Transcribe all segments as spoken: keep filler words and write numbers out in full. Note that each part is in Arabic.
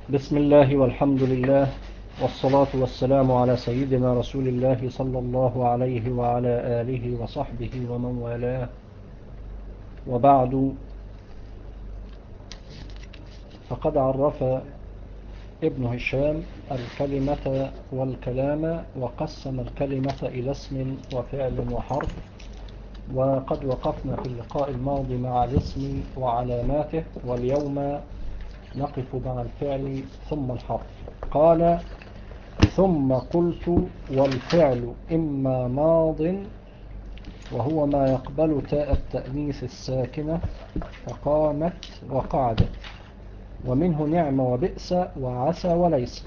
بسم الله والحمد لله والصلاة والسلام على سيدنا رسول الله صلى الله عليه وعلى آله وصحبه ومن والاه، وبعد. فقد عرف ابن هشام الكلمة والكلام، وقسم الكلمة إلى اسم وفعل وحرف. وقد وقفنا في اللقاء الماضي مع الاسم وعلاماته، واليوم نقف مع الفعل ثم الحرف. قال: ثم قلت: والفعل إما ماض وهو ما يقبل تاء التأنيث الساكنة فقامت وقعدت، ومنه نعم وبئس وعسى وليس.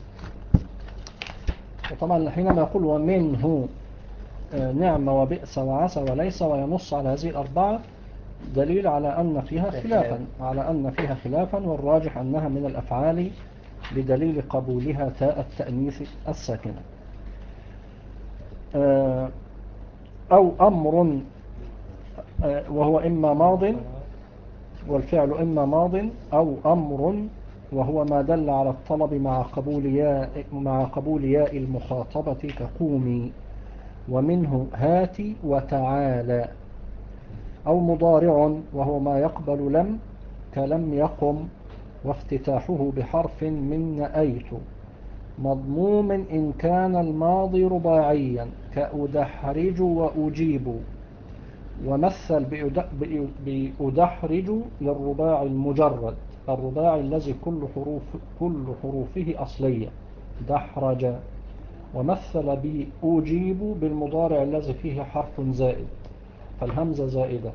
وطبعا حينما يقول ومنه نعم وبئس وعسى وليس وينص على هذه الأربعة، دليل على أن فيها خلافا على أن فيها خلافا والراجح أنها من الأفعال بدليل قبولها تاء التأنيث الساكنة. أو أمر وهو إما ماض، والفعل إما ماض أو أمر وهو ما دل على الطلب مع قبول ياء مع قبول ياء المخاطبة كقومي، ومنه هاتي وتعالى. أو مضارع وهو ما يقبل لم كلم يقم، وافتتاحه بحرف من نأيت، مضموم إن كان الماضي رباعيا كأدحرج وأجيب. ومثل بأدحرج للرباع المجرد، الرباع الذي كل حروف كل حروفه أصلية، دحرج. ومثل بأجيب بالمضارع الذي فيه حرف زائد، فالهمزة زائدة.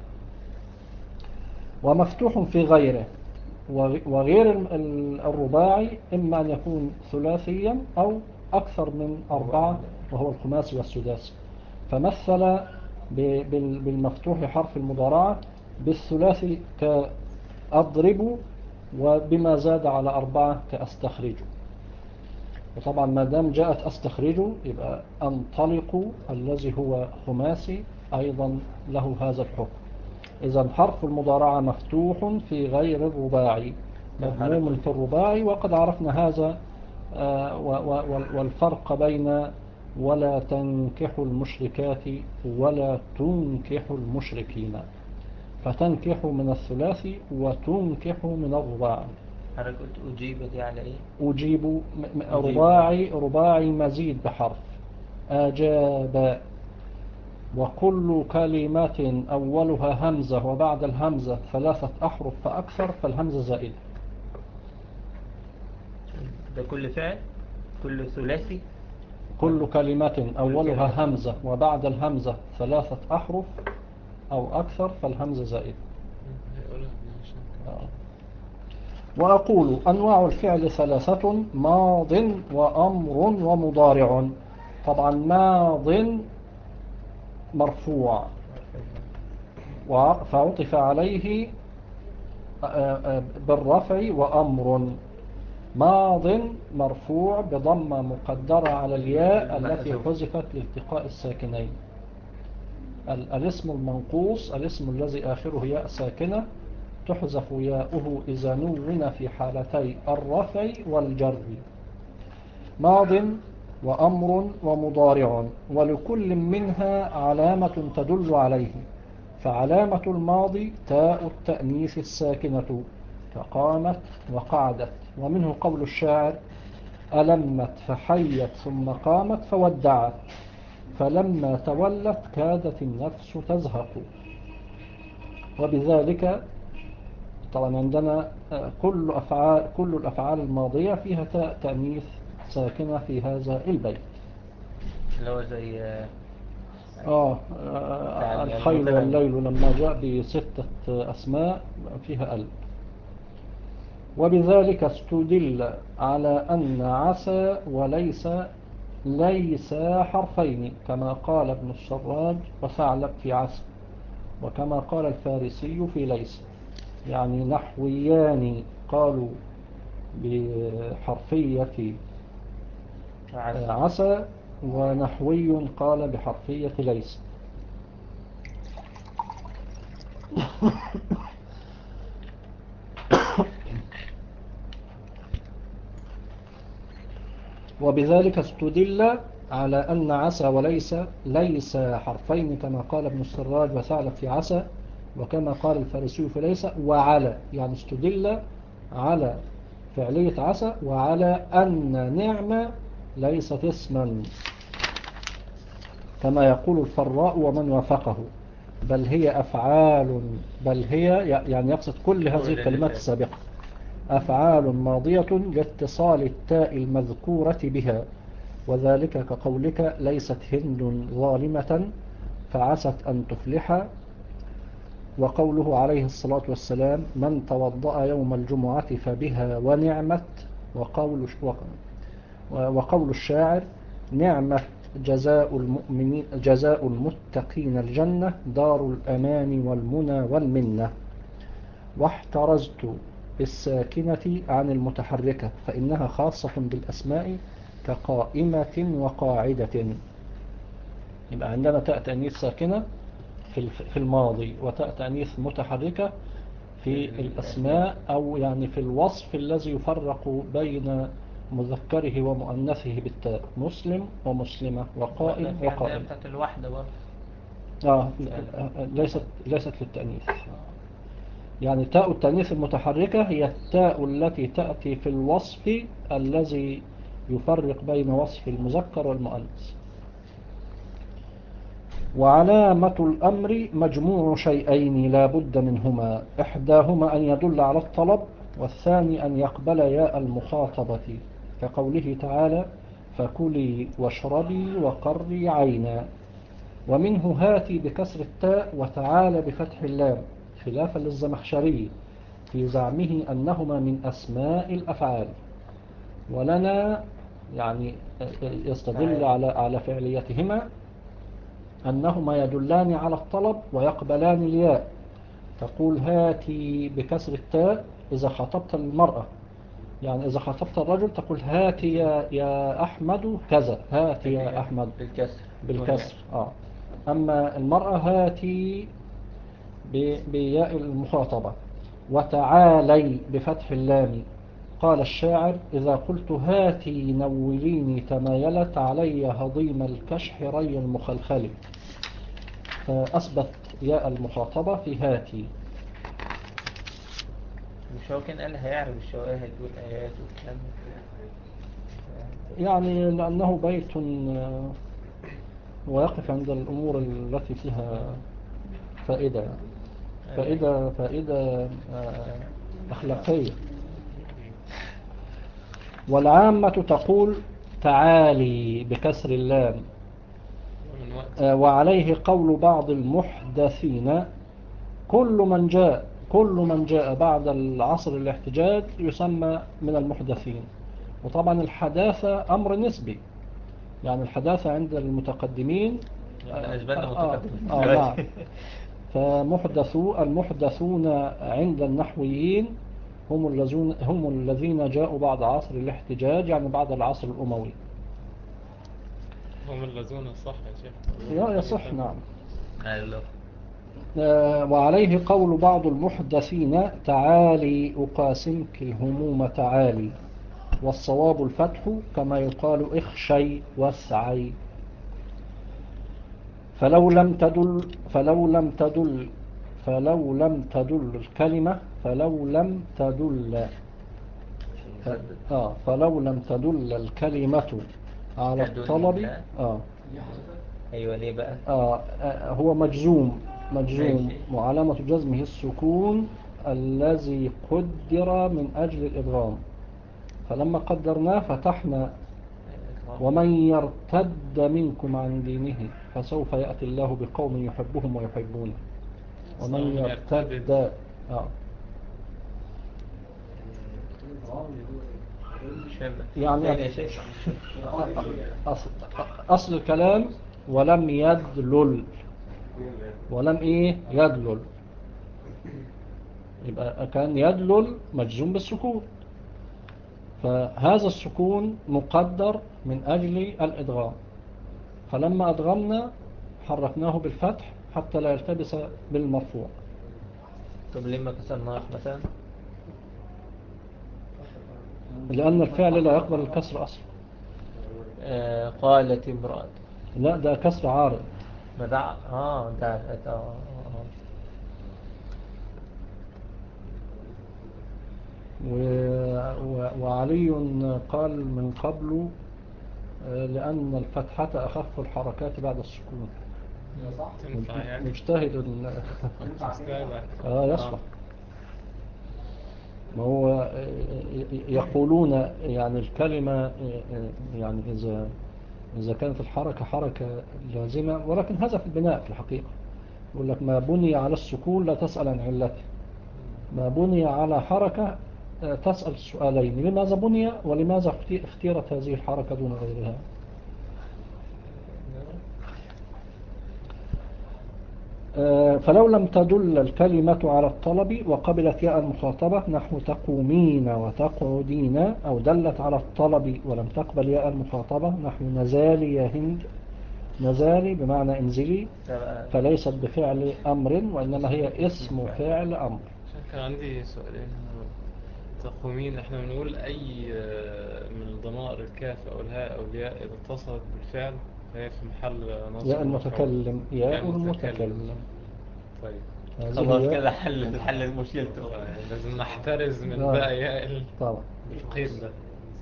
ومفتوح في غيره، وغير الرباعي إما أن يكون ثلاثيا أو أكثر من أربعة، وهو الخماسي والسداسي. فمثل بالمفتوح حرف المضارعة بالثلاثي كأضرب، وبما زاد على أربعة كأستخرج. وطبعا ما دام جاءت أستخرج يبقى أنطلق الذي هو خماسي أيضا له هذا الحكم. إذا حرف المضارعة مفتوح في غير الرباعي، مضموم في الرباعي، وقد عرفنا هذا. والفرق بين ولا تنكحوا المشركات ولا تنكحوا المشركين، فتنكحوا من الثلاثي وتنكحوا من الرباعي. حضرتك قلت أجيب دي على إيه؟ أجيب رباعي رباعي مزيد بحرف أجاب. وكل كلمة أولها همزة وبعد الهمزة ثلاثة أحرف فأكثر فالهمزة زائدة. ده كل فعل، كل ثلاثي. كل كلمة أولها همزة وبعد الهمزة ثلاثة أحرف أو أكثر فالهمزة زائدة. وأقول أنواع الفعل ثلاثة: ماض وأمر ومضارع. طبعا ماض مرفوع فعطف عليه بالرفع وأمر. ماض مرفوع بضمة مقدرة على الياء التي حذفت لالتقاء الساكنين. الاسم المنقوص، الاسم الذي آخره ياء ساكنة، تحذف ياؤه إذا نون في حالتي الرفع والجر. ماض وأمر ومضارع، ولكل منها علامة تدل عليه. فعلامة الماضي تاء التأنيث الساكنة كقامت وقعدت. ومنه قول الشاعر: ألمت فحيت ثم قامت فودعت، فلما تولت كادت النفس تزهق. وبذلك طبعا عندنا كل أفعال كل الأفعال الماضية فيها تاء تأنيث ساكنة في هذا البيت. اللي هو زي آه, آه الخيل المثنى. والليل لما جاء بستة أسماء فيها ألف. وبذلك استدل على أن عسى وليس ليس حرفين، كما قال ابن السراج وثعلب في عسى، وكما قال الفارسي في ليس. يعني نحويان قالوا بحرفية عسى، ونحوي قال بحرفية ليس. وبذلك استدل على أن عسى وليس ليس حرفين كما قال ابن السراج وثعلب في عسى، وكما قال الفارسي في ليس، وعلى يعني استدل على فعلية عسى وعلى أن نعمة ليست اسما كما يقول الفراء ومن وافقه، بل هي أفعال، بل هي يعني يقصد كل هذه الكلمات السابقة أفعال ماضية لاتصال التاء المذكورة بها، وذلك كقولك ليست هند ظالمة فعست أن تفلح، وقوله عليه الصلاة والسلام من توضأ يوم الجمعة فبها ونعمت، وقول, وقول الشاعر نعمة جزاء المؤمنين جزاء المتقين الجنة دار الأمان والمنى والمنة. واحترزت بالساكنة عن المتحركة فإنها خاصة بالأسماء كقائمة وقاعدة. يبقى عندنا تاء تأنيث ساكنة في الماضي وتاء تأنيث متحركة في الأسماء، أو يعني في الوصف الذي يفرق بين مذكره ومؤنثه بالتاء، مسلم ومسلمة وقائم وقائم. بتاعت الوحدة برضه آه ليست ليست للتأنيث. يعني تاء التأنيث المتحركة هي التاء التي تأتي في الوصف الذي يفرق بين وصف المذكر والمؤنث. وعلامة الأمر مجموع شيئين لا بد منهما، إحداهما أن يدل على الطلب، والثاني أن يقبل ياء المخاطبة، كقوله تعالى فكلي واشربي وقري عينا. ومنه هاتي بكسر التاء وتعالى بفتح اللام، خلافا للزمخشري في زعمه أنهما من أسماء الأفعال، ولنا يعني يستدل على على فعليتهما أنهما يدلان على الطلب ويقبلان الياء. تقول هاتي بكسر التاء إذا خاطبت المرأة، يعني إذا خاطبت الرجل تقول هاتي يا, يا أحمد كذا، هاتي يا أحمد بالكسر بالكسر. آه. أما المرأة هاتي بياء المخاطبة. وتعالي بفتح اللام، قال الشاعر إذا قلت هاتي نوليني تمايلت علي هضيم الكشح ري المخلخل، فأثبت ياء المخاطبة في هاتي. مش هو كان قال هيعرف الشواهد والآيات والكلام يعني لأنه بيت ويقف عند الأمور التي فيها فائدة فائدة فائدة أخلاقية. والعامة تقول تعالي بكسر اللام. وعليه قول بعض المحدثين كل من جاء كل من جاء بعد العصر الاحتجاج يسمى من المحدثين. وطبعا الحداثة أمر نسبي، يعني الحداثة عند المتقدمين يعني أجبالنا متقدمين آه آه نعم. فمحدثو المحدثون عند النحويين هم الذين هم الذين جاءوا بعد عصر الاحتجاج، يعني بعد العصر الأموي. هم الذين صح يا شيخ يا يصح نعم. أيوه. آه وعليه قول بعض المحدثين تعالي أقاسمك الهموم تعالي، والصواب الفتح كما يقال اخشي واسعي. فلو لم تدل فلو لم تدل فلو لم تدل الكلمة فلو لم تدل ف... آه فلو لم تدل الكلمة على الطلب آه أيوة ليه بقى آه آه هو مجزوم مجزوم وعلامة جزمه السكون الذي قدر من أجل الإدغام، فلما قدرناه فتحنا ومن يرتد منكم عن دينه فسوف يأتي الله بقوم يحبهم ويحبونه. ومن يرتد آه. يعني أصل, أصل الكلام ولم يدلل ولم إيه يدلل، يبقى كان يدلل مجزوم بالسكون، فهذا السكون مقدر من أجل الإدغام، فلما أدغمنا حركناه بالفتح حتى لا يلتبس بالمرفوع. طب ليه ما كسرناش مثلا؟ لأن الفعل لا يقبل الكسر أصلا. آه قالت امرأة. لا ده كسر عارض. ما ده اه ده ده- اه آه. و... و... وعلي قال من قبل آه، لأن الفتحة أخف الحركات بعد السكون. تنفع يعني. مجتهد ال- استاذ. اه يصلح. ما هو يقولون يعني الكلمة يعني إذا إذا كانت الحركة حركة لازمة، ولكن هذا في البناء في الحقيقة. يقول لك ما بني على السكون لا تسأل عن علته، ما بني على حركة تسأل سؤالين: لماذا بني ولماذا اختيرت هذه الحركة دون غيرها. فلو لم تدل الكلمة على الطلب وقبلت ياء المخاطبة نحو تقومين وتقعدين، أو دلت على الطلب ولم تقبل ياء المخاطبة نحو نزالي يا هند، نزالي بمعنى انزلي، فليست بفعل أمر وإنما هي اسم فعل أمر. كان عندي سؤالين. تقومين احنا بنقول أي من الضمائر الكاف أو الهاء أو الياء إذا اتصلت بالفعل فهي في محل نصب ياء مفعول. المتكلم، ياء المتكلم. المتكلم. طيب خلاص هذه كده ياء حل حل مشكلته. لازم نحترز من آه. بقى ياء طبعا. القيد ده.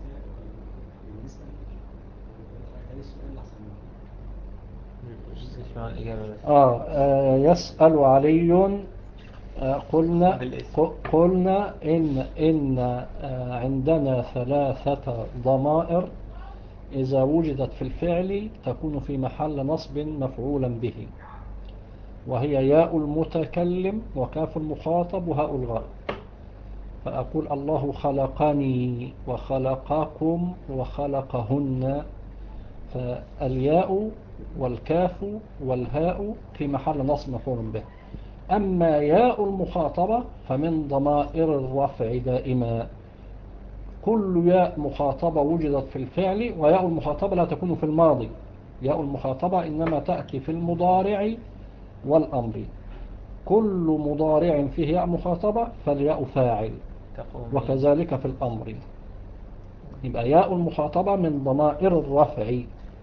اسمع الإجابة بس. آه, آه يسأل علي. آه قلنا بالاسم. قلنا إن إن آه عندنا ثلاثة ضمائر إذا وجدت في الفعل تكون في محل نصب مفعولا به، وهي ياء المتكلم وكاف المخاطب وهاء الغائب. فأقول الله خلقني وخلقكم وخلقهن، فالياء والكاف والهاء في محل نصب مفعول به. أما ياء المخاطبة فمن ضمائر الرفع دائما، كل ياء مخاطبة وجدت في الفعل، وياء المخاطبة لا تكون في الماضي، ياء المخاطبة إنما تأتي في المضارع والأمر. كل مضارع فيه ياء مخاطبة فالياء فاعل، وكذلك في الأمر. يبقى ياء المخاطبة من ضمائر الرفع،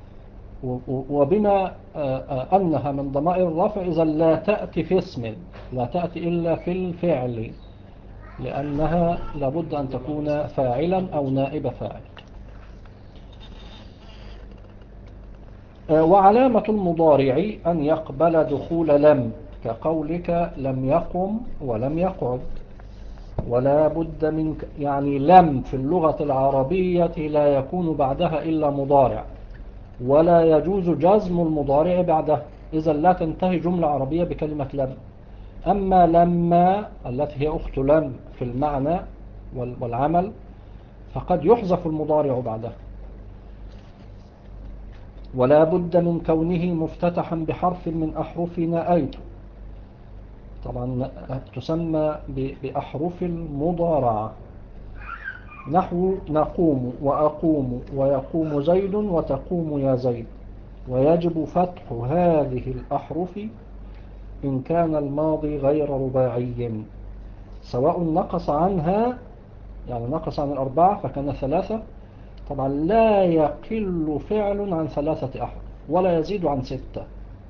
وبما أنها من ضمائر الرفع إذا لا تأتي في اسم، لا تأتي إلا في الفعل، لأنها لابد أن تكون فاعلا أو نائب فاعل. وعلامة المضارع أن يقبل دخول لم، كقولك لم يقم ولم يقعد. ولا بد من يعني لم في اللغة العربية لا يكون بعدها إلا مضارع، ولا يجوز جزم المضارع بعده، إذا لا تنتهي جملة عربية بكلمة لم. أما لما التي هي أخت لم في المعنى والعمل فقد يحذف المضارع بعدها. ولا بد من كونه مفتتحا بحرف من أحرف نأيت، طبعا تسمى بأحرف المضارعة، نحو نقوم وأقوم ويقوم زيد وتقوم يا زيد. ويجب فتح هذه الأحرف إن كان الماضي غير رباعي، سواء نقص عنها، يعني نقص عن الأربعة فكان ثلاثة، طبعا لا يقل فعل عن ثلاثة أحرف ولا يزيد عن ستة،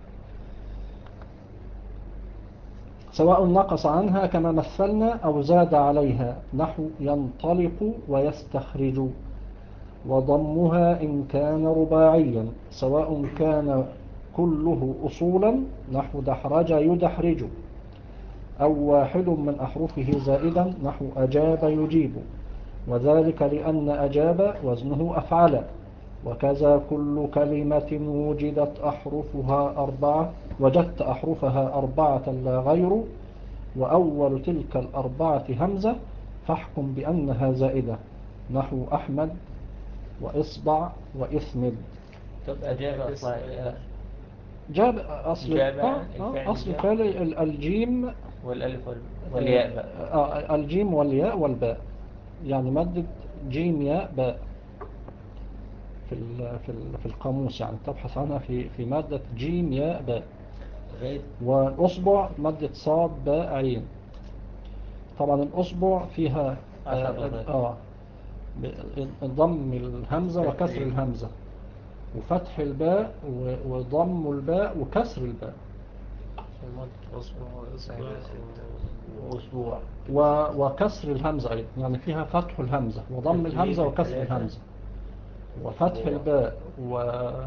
سواء نقص عنها كما مثلنا أو زاد عليها، نحو ينطلق ويستخرج. وضمها إن كان رباعيا، سواء كان كله أصولا، نحو دحرج يدحرج، أو واحد من أحرفه زائدا، نحو أجاب يجيب، وذلك لأن أجاب وزنه أفعل. وكذا كل كلمة وجدت أحرفها أربعة وجدت أحرفها أربعة لا غير، وأول تلك الأربعة همزة، فاحكم بأنها زائدة، نحو أحمد وإصبع وإثمد. طب أجاب أصلا جاب أصل جاب آه الفعل أصل جاب فعل الجيم والألف والياء بقى. آه الجيم والياء والباء، يعني مادة جيم ياء باء في في في القاموس، يعني تبحث عنها في في مادة جيم ياء باء. والأصبع مادة صاد باء عين. طبعا الأصبع فيها آه, آه ضم الهمزة وكسر الهمزة، وفتح الباء و- وضم الباء وكسر الباء. أسبوع أسبوع وأسبوع. و- وكسر الهمزة أيضا، يعني فيها فتح الهمزة وضم الهمزة وكسر الهمزة، وفتح الباء و...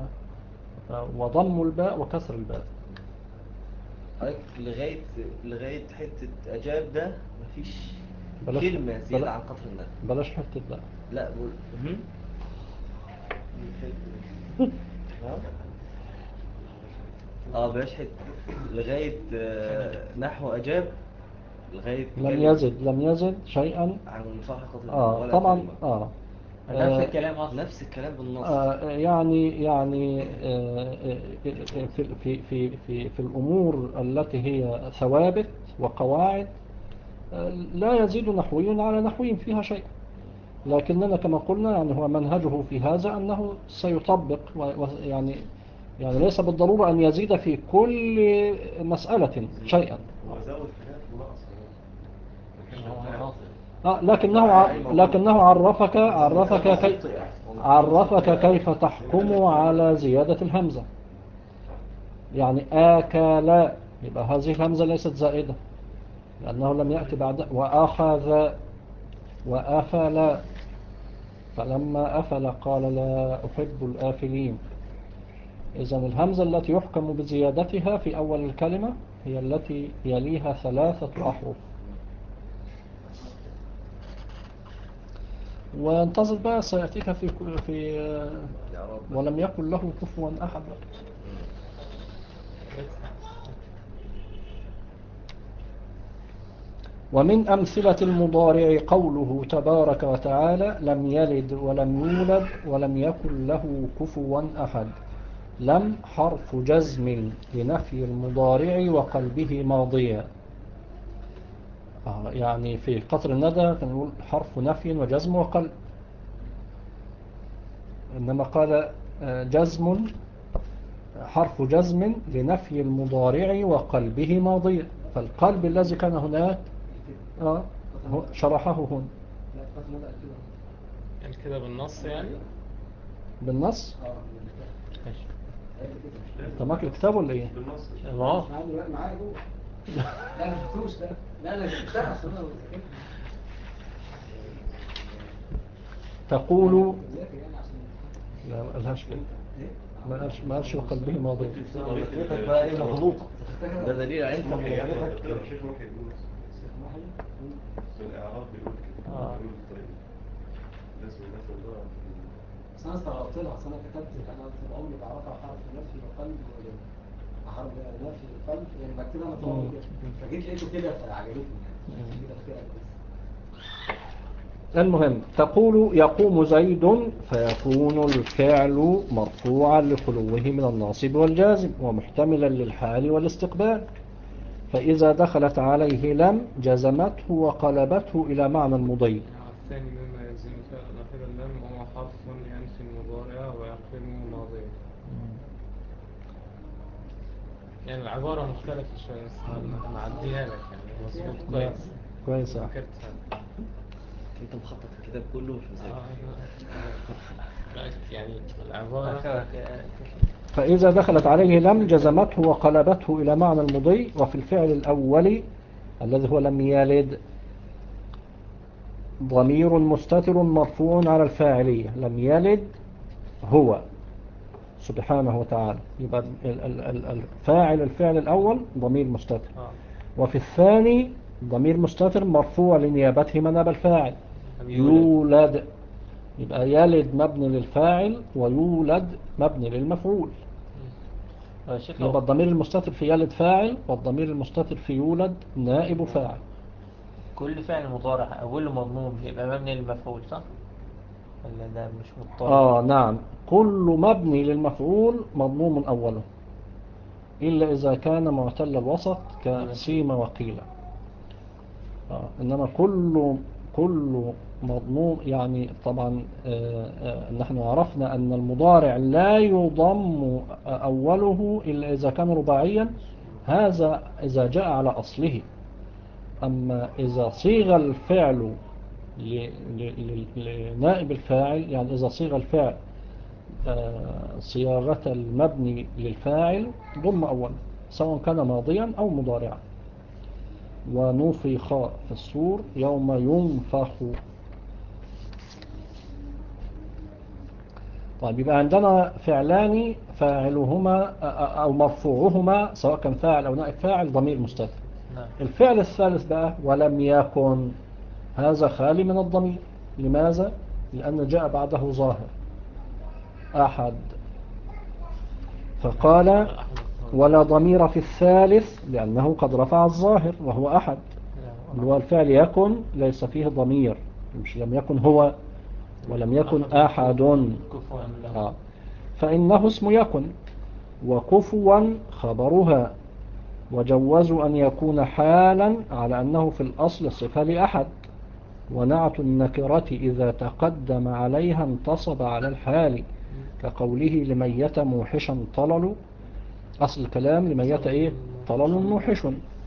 وضم الباء وكسر الباء. حضرتك لغاية لغاية حتة أجاب ده مفيش بلاش كلمة بلا- زيادة عن قطر الندى. بلاش حتة بقى. لا بقول مهم. نعم؟ اه بلاش حتة لغاية آه، نحو أجاب لغاية لم كلمة يزد لم يزد شيئا. عن صح قطر الندى آه ولا طبعا. كلمة. آه نفس آه، الكلام أصلا. نفس الكلام بالنص. آه، يعني يعني آه، آه، في في في في في الأمور التي هي ثوابت وقواعد، آه، لا يزيد نحوي على نحوي فيها شيء، لكننا كما قلنا يعني هو منهجه في هذا أنه سيطبق، ويعني يعني ليس بالضرورة أن يزيد في كل مسألة شيئا. وزود حاجات ونقص حاجات. آه، لكنه ع- لكنه عرفك عرفك كي عرفك كيف تحكم على زيادة الهمزة. يعني آكل، يبقى هذه الهمزة ليست زائدة لأنه لم يأتي بعد. وأخذ وأفل، فلما أفل قال لا أحب الآفلين. إذن الهمزة التي يحكم بزيادتها في أول الكلمة هي التي يليها ثلاثة أحرف. وانتظر بقى سيأتيك في في ولم يكن له كفوا أحد. ومن أمثلة المضارع قوله تبارك وتعالى لم يلد ولم يولد ولم يكن له كفوا أحد. لم حرف جزم لنفي المضارع وقلبه ماضيا. آه يعني في قطر الندى كان يقول حرف نفي وجزم وقلب، إنما قال آه جزم حرف جزم لنفي المضارع وقلبه ماضيا. فالقلب الذي كان هناك آه شرحه هنا يعني كده بالنص يعني. بالنص. ماشي. انت معك الكتاب ولا ايه؟ الله. لا انا شفتوش ده. لا انا شفتها اصلا. تقول لا ما قالهاش كده، ما قالش ما قالش وقلبه ماضي. فكرتك بقى ايه مغلوطة. ده دليل على انت مغلوطة. الشيخ محي بيقول في الإعراب بيقول كده آه. بيقول بالطريقة دي. الناس والناس والله بس انا استغربت لها، اصل انا كتبت انا طول عمري بعرفها حرف نفي وقلب وجزم. حرف نفي وقلب يعني بكتبها انا طول عمري كده، فجيت لقيته كده فعجبتني يعني كده كده كويس. المهم تقول يقوم زيد، فيكون الفعل مرفوعا لخلوه من الناصب والجازم ومحتملا للحال والاستقبال. فإذا دخلت عليه لم جزمته وقلبته إلى معنى المضي. الثاني مما يلزم فعل نافذ اللام وهو حرف ينفي المضارع ويقلبه ماضيا. يعني العبارة مختلفة شوية بس هنعديها لك يعني مظبوط كويس. كويس. ذكرت هذا. انت مخطط الكتاب كله مش مذاكر. لا يعني العبارة أخوك- فإذا دخلت عليه لم جزمته وقلبته إلى معنى المضي. وفي الفعل الأول الذي هو لم يلد ضمير مستتر مرفوع على الفاعلية. لم يلد هو سبحانه وتعالى، يبقى الفاعل الفعل الأول ضمير مستتر. آه. وفي الثاني ضمير مستتر مرفوع لنيابته مناب الفاعل. يولد. يولد، يبقى يلد مبني للفاعل ويولد مبني للمفعول. آه، شيخ يبقى لو الضمير المستتر في يلد فاعل والضمير المستتر في يولد نائب فاعل. كل فعل مضارع أوله مضموم يبقى مبني للمفعول صح؟ ولا ده مش مضطرد؟ آه نعم، كل مبني للمفعول مضموم أوله إلا إذا كان معتل الوسط كسيم وقيل. آه إنما كل كل مضموم يعني طبعا آه آه نحن عرفنا أن المضارع لا يضم أوله إلا إذا كان رباعيا، هذا إذا جاء على أصله. أما إذا صيغ الفعل لنائب الفاعل، يعني إذا صيغ الفعل آه، صياغة المبني للفاعل ضم أول سواء كان ماضيا أو مضارعا. ونفخ في الصور يوم ينفخ. طيب يبقى عندنا فعلان فاعلهما أو مرفوعهما سواء كان فاعل أو نائب فاعل ضمير مستتر. نعم. الفعل الثالث بقى ولم يكن، هذا خالي من الضمير. لماذا؟ لأن جاء بعده ظاهر أحد، فقال ولا ضمير في الثالث لأنه قد رفع الظاهر وهو أحد، اللي هو الفعل يكن ليس فيه ضمير، مش لم يكن هو ولم يكن أحد. آه. فإنه اسم يكن، وكفوا خبرها، وجوزوا أن يكون حالا على أنه في الأصل صفة لأحد، ونعت النكرة إذا تقدم عليها انتصب على الحال، كقوله لميت موحشا طلل. أصل الكلام لميت إيه؟ طلل موحش.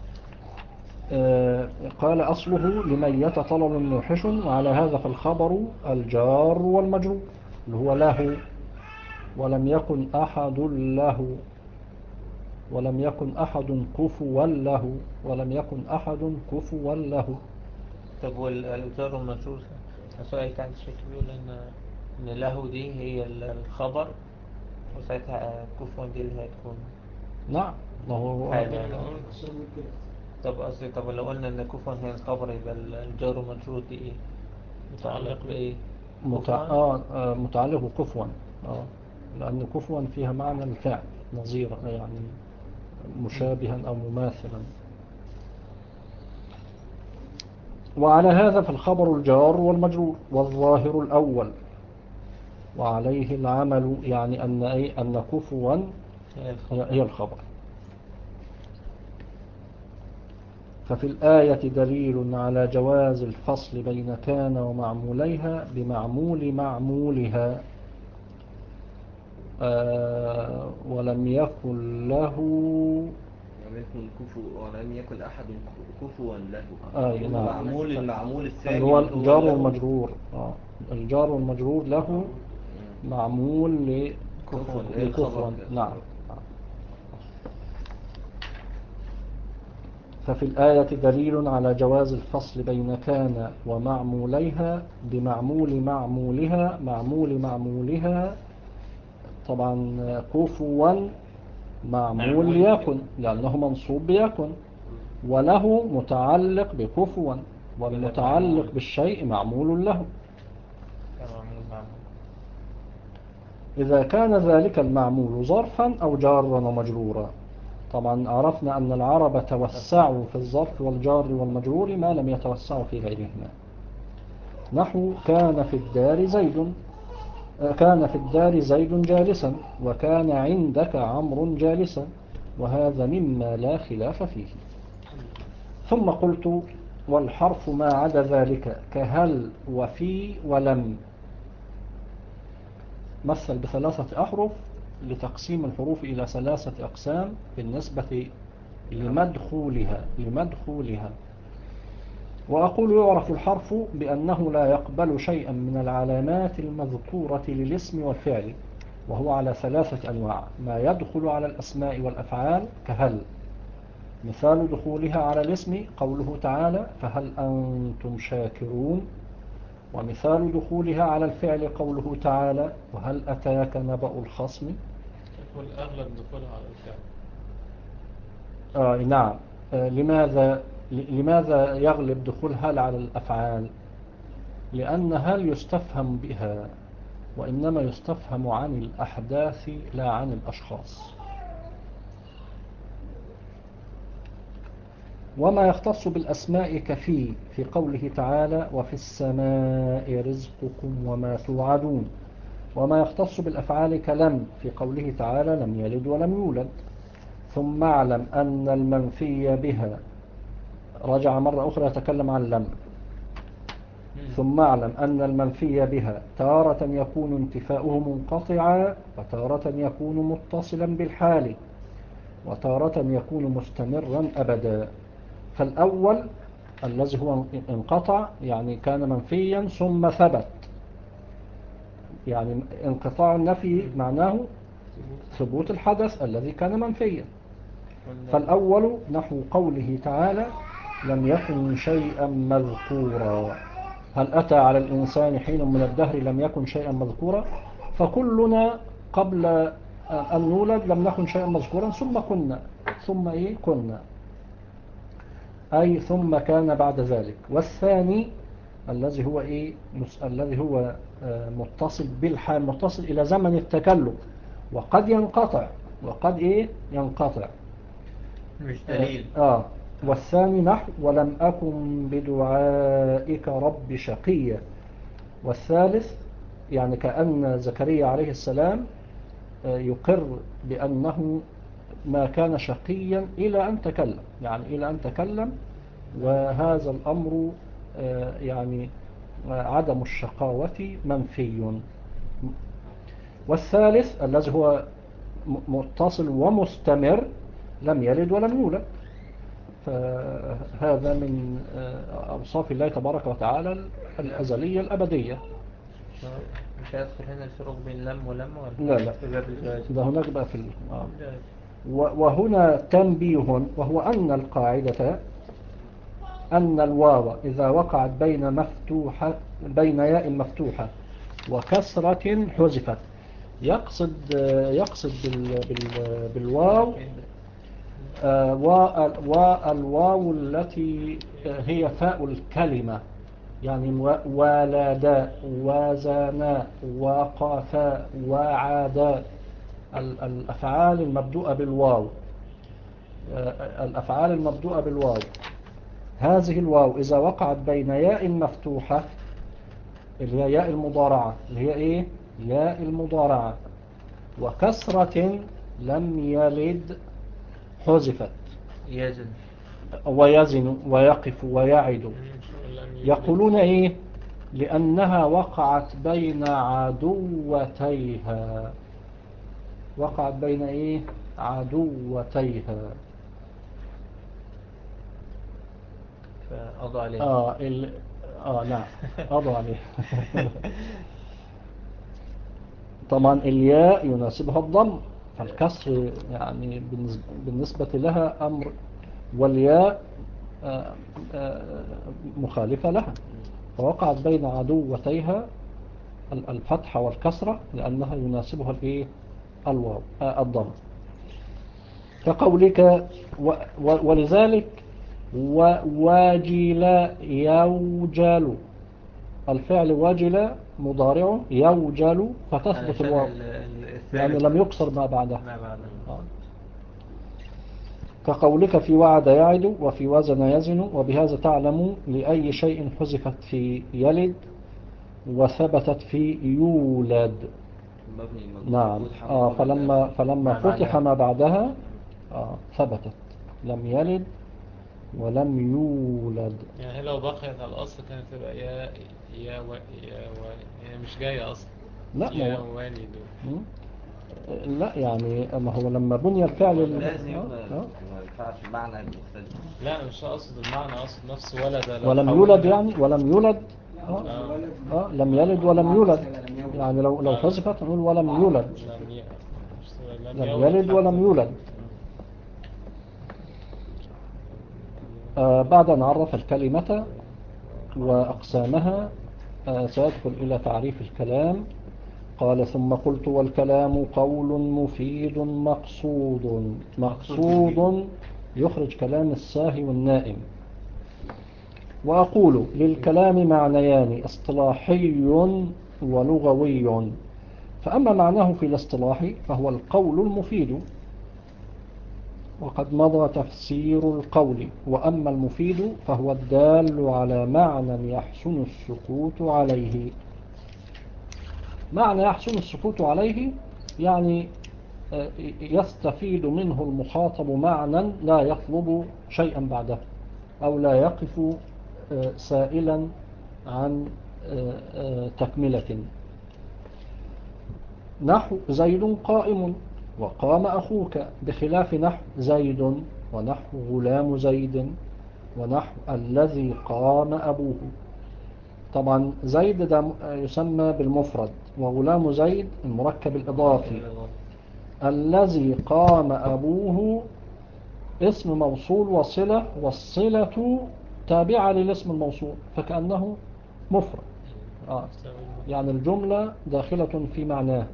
آه قال أصله لميت طلل موحش، وعلى هذا فالخبر الجار والمجرور اللي هو له، ولم يكن أحد له، ولم يكن أحد كفوا له، ولم يكن أحد كفوا له. طب والجار والمجرور سؤال كان الشيخ بيقول إن إن له دي هي الخبر، وساعتها كفوا دي اللي هتكون نعم، ما هو حاجة يعني. طب قصدي طب لو قلنا إن كفوا هي الخبر يبقى الجار والمجرور دي إيه؟ متعلق بإيه؟ متع... آه آه متعلق كفوا. آه لأن كفوا فيها معنى الفعل نظير، يعني مشابها أو مماثلا. وعلى هذا فالخبر الجار والمجرور والظاهر الأول، وعليه العمل، يعني أن أي أن كفوا هي الخبر. ففي الآية دليل على جواز الفصل بين كان ومعموليها بمعمول معمولها. آه ولم يكن له ولم يكن كفو ولم يكن أحد كفوا له. آه نعم. معمول المعمول الثاني اللي هو اللي الجار له. والمجرور. آه الجار والمجرور له معمول كفوا لكفوا. نعم. ففي الآية دليل على جواز الفصل بين كان ومعموليها بمعمول معمولها. معمول معمولها طبعا كفوا معمول يكن لأنه منصوب بيكن، وله متعلق بكفوا، والمتعلق بالشيء معمول له. إذا كان ذلك المعمول ظرفا أو جارا ومجرورا. طبعا عرفنا أن العرب توسعوا في الظرف والجار والمجرور ما لم يتوسعوا في غيرهما. نحو كان في الدار زيد، كان في الدار زيد جالسا، وكان عندك عمرو جالسا، وهذا مما لا خلاف فيه. ثم قلت والحرف ما عدا ذلك كهل وفي ولم مثل بثلاثة أحرف لتقسيم الحروف إلى ثلاثة أقسام بالنسبة لمدخولها لمدخولها وأقول يعرف الحرف بأنه لا يقبل شيئا من العلامات المذكورة للاسم والفعل، وهو على ثلاثة أنواع: ما يدخل على الأسماء والأفعال كهل، مثال دخولها على الاسم قوله تعالى فهل أنتم شاكرون، ومثال دخولها على الفعل قوله تعالى وهل أتاك نبأ الخصم. والأغلب دخولها على الفعل. آه نعم. آه لماذا لماذا يغلب دخول هل على الأفعال؟ لأن هل يستفهم بها، وإنما يستفهم عن الأحداث لا عن الأشخاص. وما يختص بالأسماء كفي في قوله تعالى وفي السماء رزقكم وما توعدون، وما يختص بالأفعال كلم في قوله تعالى لم يلد ولم يولد. ثم اعلم أن المنفي بها رجع مرة أخرى يتكلم عن لم. ثم اعلم أن المنفي بها تارة يكون انتفاؤه منقطعا، وتارة يكون متصلا بالحال، وتارة يكون مستمرا أبدا. فالأول الذي هو انقطع يعني كان منفيا ثم ثبت يعني انقطاع النفي معناه ثبوت الحدث الذي كان منفيا. فالأول نحو قوله تعالى لم يكن شيئا مذكورا. هل أتى على الإنسان حين من الدهر لم يكن شيئا مذكورا؟ فكلنا قبل أن نولد لم نكن شيئا مذكورا ثم كنا ثم إيه كنا أي ثم كان بعد ذلك. والثاني الذي هو إيه الذي هو آه متصل بالحال، متصل إلى زمن التكلم وقد ينقطع وقد إيه ينقطع مش دليل. آه, آه والثاني نحو ولم أكن بدعائك رب شقيا. والثالث يعني كأن زكريا عليه السلام آه يقر بأنه ما كان شقيا إلى أن تكلم، يعني إلى أن تكلم، وهذا الأمر آه يعني عدم الشقاوة منفي. والثالث الذي هو متصل ومستمر لم يلد ولم يولد. فهذا من أوصاف الله تبارك وتعالى الأزلية الأبدية. مش هيدخل هنا الفروق بين لم ولم ولا لا لا في باب الجواز؟ ده هناك بقى في ال... آه. جواز. وهنا تنبيه، وهو أن القاعدة أن الواو إذا وقعت بين مفتوحة بين ياء مفتوحة وكسرة حذفت. يقصد يقصد بال... بال... بالواو آه والواو التي هي فاء الكلمة، يعني ولدا وزنا وقفا وعدا، الأفعال المبدوءة بالواو. آه الأفعال المبدوءة بالواو هذه الواو إذا وقعت بين ياء مفتوحة اللي هي ياء المضارعة اللي هي إيه ياء المضارعة وكسرة لم يلد حذفت. يزن ويزن ويقف ويعد. يقولون إيه لأنها وقعت بين عدوتيها، وقعت بين إيه عدوتيها. فأضع عليه آه ال... آه نعم أضع عليه. طبعا الياء يناسبها الضم، فالكسر يعني بالنسبة لها أمر، والياء آه آه مخالفة لها، فوقعت بين عدوتيها الفتحة والكسرة لأنها يناسبها الإيه الواو آه الضم. كقولك و و ولذلك وواجل يوجل، الفعل واجل مضارع يوجل فتثبت الواو لأنه لم يكسر ما بعدها. ما بعدها. آه. كقولك في وعد يعد وفي وزن يزن، وبهذا تعلم لأي شيء حذفت في يلد وثبتت في يولد. نعم آه فلما فلما فتح ما بعدها آه ثبتت لم يلد ولم يولد. يعني لو بقيت على الأصل كانت تبقى يا يا و يا و هي مش جاية أصلا. لا يا مو... والد. لا يعني ما هو لما بني الفعل لازم آه آه. ما ينفعش المعنى المختلف. لا مش أقصد المعنى، أقصد نفس ولد. لو ولم حولنا- يولد يعني ولم يولد آه. آه. آه. لم يلد ولم يولد، يعني لو لو حذفت نقول ولم يولد. لم ي... لم يلد ولم يولد. آه بعد أن عرف الكلمة وأقسامها آه سيدخل إلى تعريف الكلام. قال ثم قلت والكلام قول مفيد مقصود. مقصود يخرج كلام الساهي والنائم. وأقول للكلام معنيان اصطلاحي ولغوي. فأما معناه في الاصطلاح فهو القول المفيد، وقد مضى تفسير القول. وأما المفيد فهو الدال على معنى يحسن السكوت عليه. معنى يحسن السكوت عليه يعني يستفيد منه المخاطب معنى لا يطلب شيئا بعده، أو لا يقف سائلا عن تكملة. نحو زيد قائم وقام أخوك، بخلاف نحو زيد ونحو غلام زيد ونحو الذي قام أبوه. طبعا زيد ده م- يسمى بالمفرد، وغلام زيد المركب الإضافي. الذي قام أبوه اسم موصول وصلة، والصلة تابعة للاسم الموصول، فكأنه مفرد. آه. يعني الجملة داخلة في معناه.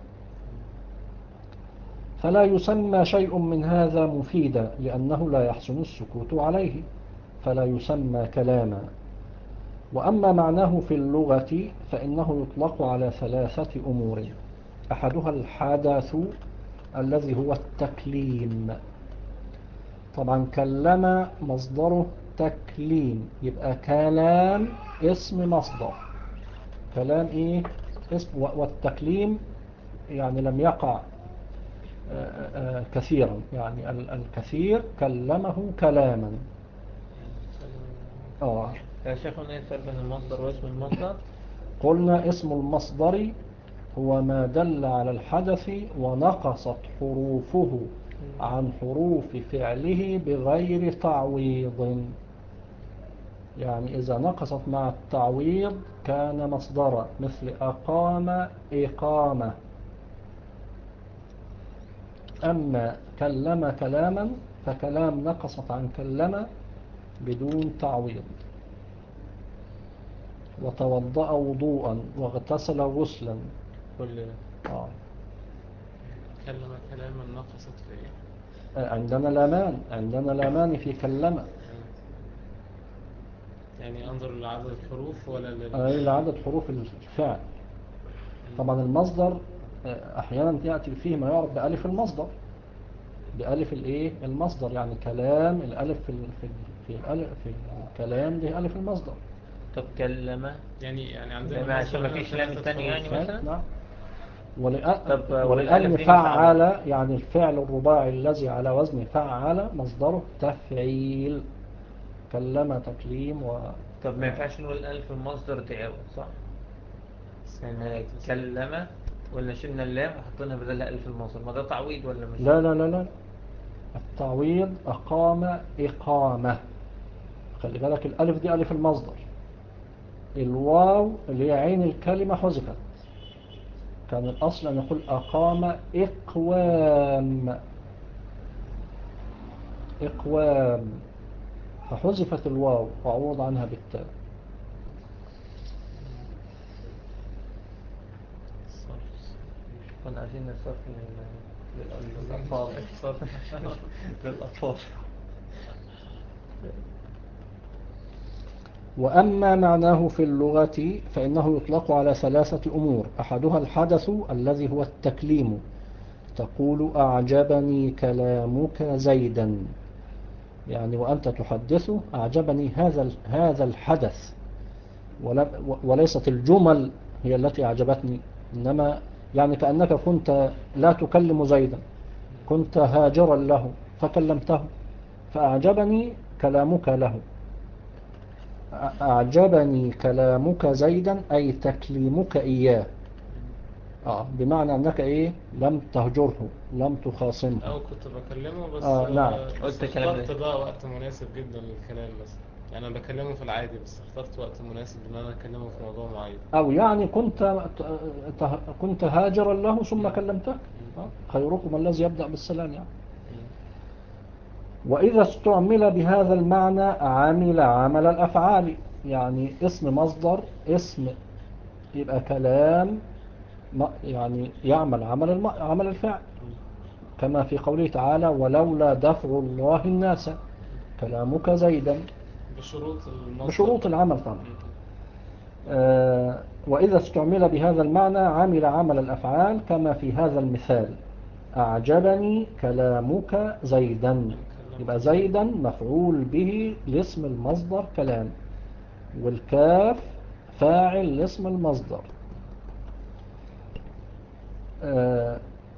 فلا يسمى شيء من هذا مفيدا لأنه لا يحسن السكوت عليه، فلا يسمى كلاما. وأما معناه في اللغة فإنه يطلق على ثلاثة أمور. أحدها الحدث الذي هو التكليم. طبعا كلم مصدره تكليم، يبقى كلام اسم مصدر. كلام إيه؟ اسم. والتكليم يعني لم يقع آه، آه، كثيرا، يعني ال- الكثير كلمه كلاما. آه. يا شيخنا ايه الفرق بين المصدر واسم المصدر؟ قلنا اسم المصدر هو ما دل على الحدث ونقصت حروفه عن حروف فعله بغير تعويض. يعني إذا نقصت مع التعويض كان مصدرا، مثل أقام إقامة. أما كلم كلاما فكلام نقصت عن كلم بدون تعويض. وتوضأ وضوءا واغتسل غسلا. كل ده آه. كلم كلاما نقصت في ايه؟ عندنا لامان، عندنا لامان في كلم. يعني انظر لعدد الحروف ولا لل... أي لعدد حروف الفعل. طبعا المصدر آه، أحيانا يأتي فيه ما يعرف بألف المصدر، بألف الإيه المصدر. يعني كلام الألف في ال- في ال- في الألف في الكلام دي ألف المصدر. طب كلمة يعني يعني عندنا يعني عشان مصدر ما هنا فيش لام ثلاثة التاني يعني حروف. مثلا. نعم. ولأ- طب ولأن والألف دي مش فعل، عوض. يعني الفعل الرباعي الذي على وزن فعل مصدره تفعيل. كلم تكليم و طب ما ينفعش نقول الألف المصدر دي عوض صح؟ يعني كلمة ولا شلنا اللام وحطينا بدلها ألف المصدر، ما ده تعويض ولا مش؟ لا لا لا لا. التعويض أقام إقامة. خلي بالك الألف دي ألف المصدر. الواو اللي هي عين الكلمة حذفت. كان الأصل أن يقول أقام إقوام. إقوام. فحذفت الواو وعوض عنها بالتاء. الصرف. كنا عايزين الصرف لل... لل- للأطفال. الصرف. للأطفال. وأما معناه في اللغة فإنه يطلق على ثلاثة أمور. أحدها الحدث الذي هو التكليم. تقول أعجبني كلامك زيدا، يعني وأنت تحدثه أعجبني هذا هذا الحدث، وليست الجمل هي التي أعجبتني، إنما يعني كأنك كنت لا تكلم زيدا، كنت هاجرا له فكلمته، فأعجبني كلامك له. أعجبني كلامك زيدا أي تكليمك إياه. آه بمعنى أنك إيه لم تهجره، لم تخاصمه. أو كنت بكلمه بس آه نعم. آه، بس قلت الكلام اخترت ده. بقى وقت مناسب جدا للكلام مثلا. يعني أنا بكلمه في العادي بس اخترت وقت مناسب إن أنا أكلمه في موضوع معين. أو يعني كنت كنت هاجرا له ثم كلمته. آه خيركم الذي يبدأ بالسلام يعني. وإذا استعمل بهذا المعنى عامل عمل الأفعال، يعني اسم مصدر اسم يبقى كلام يعني يعمل عمل الم... عمل الفعل، كما في قوله تعالى ولولا دفع الله الناس كلامك زيدا، بشروط المصدر بشروط بقى. العمل طبعا. م- آه وإذا استعمل بهذا المعنى عمل عمل الأفعال كما في هذا المثال أعجبني كلامك زيدا. م. يبقى زيدا مفعول به لاسم المصدر كلام، والكاف فاعل لاسم المصدر. آه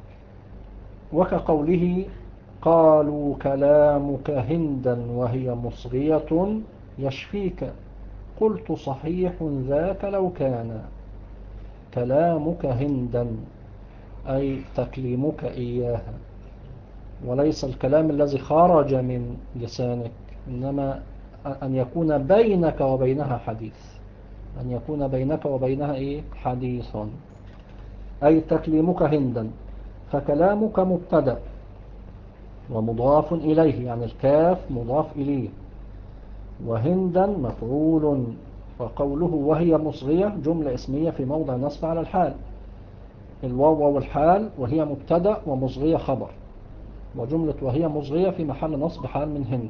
وكقوله قالوا كلامك هندا وهي مصغية يشفيك، قلت صحيح ذاك لو كان كلامك هندا أي تكليمك إياها، وليس الكلام الذي خرج من لسانك، إنما أن يكون بينك وبينها حديث. أن يكون بينك وبينها إيه حديث، أي تكليمك هندا، فكلامك مبتدأ ومضاف إليه، يعني الكاف مضاف إليه، وهندا مفعول، وقوله وهي مصغية جملة اسمية في موضع نصب على الحال، الواو والحال، وهي مبتدأ ومصغية خبر، وجملة وهي مصغية في محل نصب حال من هند.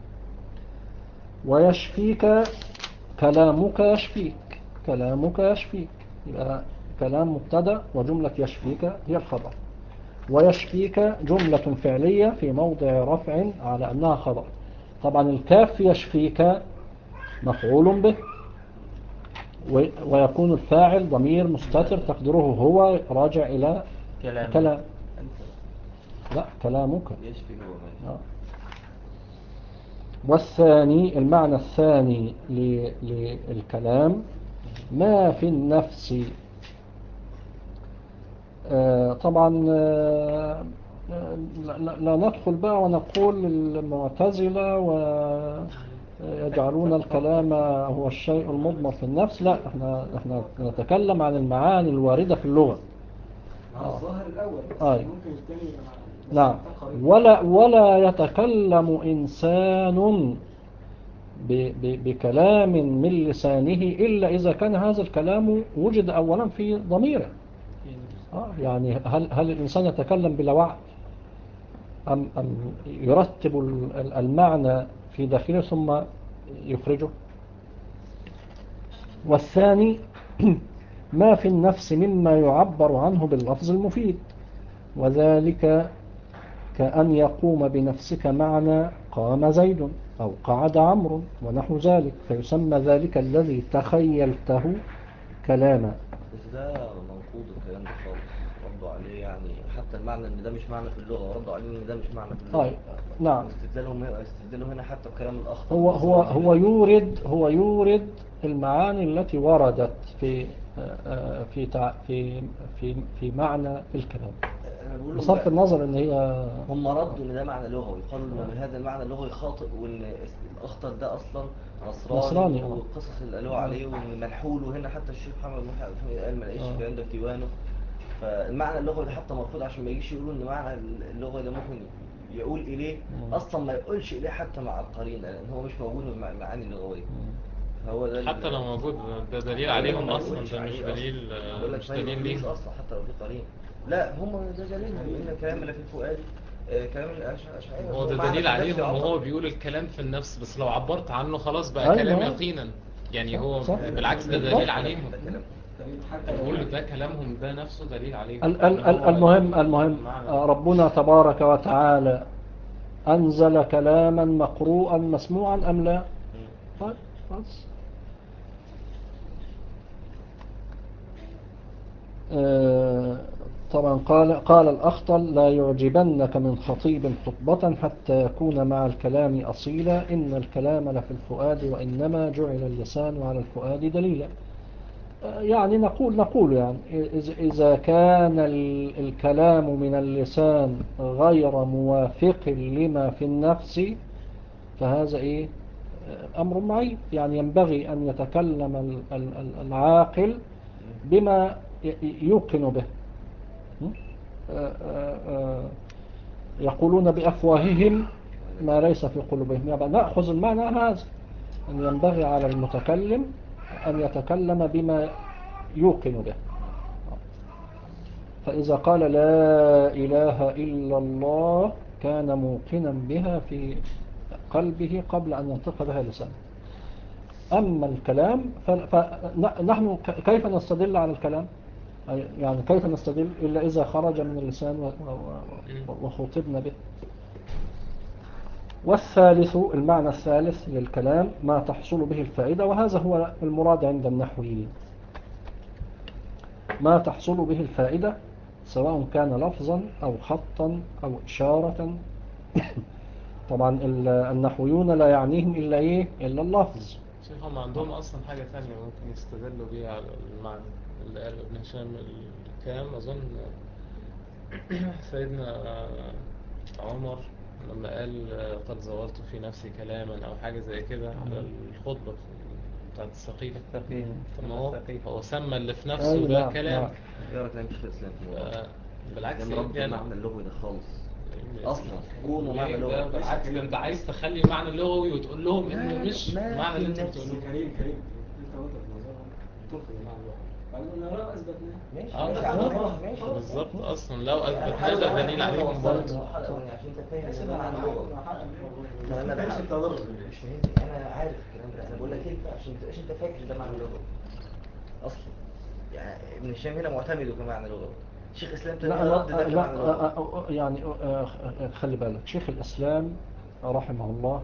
ويشفيك كلامك يشفيك، كلامك يشفيك، يبقى كلام مبتدأ وجملة يشفيك هي الخبر. ويشفيك جملة فعلية في موضع رفع على أنها خبر. طبعا الكاف يشفيك مفعول به، ويكون الفاعل ضمير مستتر تقدره هو راجع إلى كلام كلام. أنت لا كلامك. يشفي هو ماشي. آه. والثاني المعنى الثاني للكلام ما في النفس. آه طبعا آه لا, لا ندخل بقى ونقول المعتزلة ويجعلون الكلام هو الشيء المضمر في النفس. لا، احنا, احنا نتكلم عن المعاني الواردة في اللغة. مع الظاهر الأول بس آه. ممكن الثاني نعم. ولا, ولا يتكلم إنسان بكلام من لسانه إلا إذا كان هذا الكلام وجد أولا في ضميره. آه يعني هل, هل الإنسان يتكلم بلا وعي أم, أم يرتب المعنى في داخله ثم يخرجه؟ والثاني ما في النفس مما يعبر عنه باللفظ المفيد، وذلك كأن يقوم بنفسك معنى قام زيد أو قعد عمرو ونحو ذلك، فيسمى ذلك الذي تخيلته كلاما. بس ده منقوض الكلام ده خالص، ردوا عليه يعني حتى المعنى ان ده مش معنى في اللغة، وردوا عليه ان ده مش معنى في اللغة. طيب نعم. واستدلالهم استدلالهم هنا حتى بكلام الأخطل هو هو النصراني هو يورد هو يورد المعاني التي وردت في في في في في معنى في الكلام، أنا بقول لهم بصرف بقى النظر ان هي هم ردوا ان ده معنى لغوي، قالوا ان هذا المعنى اللغوي خاطئ، وان الاخطل ده اصلا نصراني, نصراني، آه. والقصص اللي قالوها عليه وان ملحول، وهنا حتى الشيخ محمد محمد قال ما لقيش آه. الكلام ده في ديوانه. فالمعنى اللغوي ده حتى مرفوض، عشان ما يجيش يقولوا ان معنى اللغوي ده ممكن يقول اليه اصلا ما يقولش اليه حتى مع القرينه، لان هو مش موجود من المعاني اللغويه. فهو ده حتى لو موجود ده دليل عليهم اصلا، ده مش دليل بقول لك مش ما دليل يقولوش ليهم. اصلا حتى لو في قرين. لا هم ده دليلهم ان كلام اللي في الفؤاد آه، كلام الاشاعره هو ده معنى دليل في النفس عليهم ان هو يعبر. بيقول الكلام في النفس، بس لو عبرت عنه خلاص بقى كلام أيوة. يقينا. يعني صح، هو صح. بالعكس ده بالضبط. دليل عليهم. ده كلام بقول ده كلامهم ده نفسه دليل عليهم. ال- لأن ال- ال- هو المهم المهم المعنى آه، ده. ربنا تبارك وتعالى أنزل كلاما مقروءا مسموعا أم لا؟ طيب بس. آه، طبعا قال قال الأخطل لا يعجبنك من خطيب خطبة حتى يكون مع الكلام أصيلا، إن الكلام لفي الفؤاد وإنما جعل اللسان على الفؤاد دليلا. آه، يعني نقول نقول يعني إذ- إذا كان ال- الكلام من اللسان غير موافق لما في النفس فهذا إيه آه، أمر معين. يعني ينبغي أن يتكلم ال- ال- ال- العاقل بما ي- يوقن به. آه، آه، آه، يقولون بأفواههم ما ليس في قلوبهم، يعني نأخذ المعنى هذا أن ينبغي على المتكلم أن يتكلم بما يوقن به. فإذا قال لا إله إلا الله كان موقنا بها في قلبه قبل أن ينطق بها لسانه. أما الكلام فنحن كيف نستدل على الكلام؟ يعني كيف نستدل إلا إذا خرج من اللسان وخطبنا به. والثالث المعنى الثالث للكلام ما تحصل به الفائدة، وهذا هو المراد عند النحويين، ما تحصل به الفائدة سواء كان لفظا أو خطا أو إشارة. طبعا النحويون لا يعنيهم إلا إيه إلا اللفظ. شوف هم عندهم أصلا حاجة ثانية ممكن يستدلوا بيها على المعنى اللي قاله ابن هشام الكلام. أظن سيدنا عمر لما قال قد زورت في نفسي كلاما أو حاجة زي كده على الخطبة بتاعت السقيفة. السقيفة. طب ما هو السقيفة. هو سمى اللي في أي نفسه ده نعم، كلام. نعم. ايه رايك نعمل شيخ الاسلام في الموضوع ده؟ ف- بالعكس ده مربط يعني المعنى اللغوي ده خالص اصلا كونه معنى ليه ده؟ لغوي. بالعكس ده انت عايز تخلي المعنى اللغوي وتقول لهم لا، انه لا، مش ما المعنى في اللي انت النفس. بتقوله. كريم كريم انت وانت في نظرهم ترفض المعنى اللغوي بعدين نراه اثبتناه. ماشي اه ماشي على بالظبط. فكرة، ماشي بالظبط اصلا لو انا اثبتنا بحاول ده أنا دليل بحاول عليه اوصلك من للمرحله الاولانيه عشان انت فاهم ماشي ان ما ده معنى لغوي. انا حقق ما انا مش بحاول التضرر مش فاهمني، انا عارف الكلام ده، انا بقول لك انت عشان ما تبقاش انت فاكر ده معنى لغوي اصلا. يعني ابن هشام هنا معتمده كمعنى لغوي، شيخ اسلام لا تاني رد ده لا كمعنى لغوي. لا يعني آه، خلي بالك شيخ الإسلام رحمه الله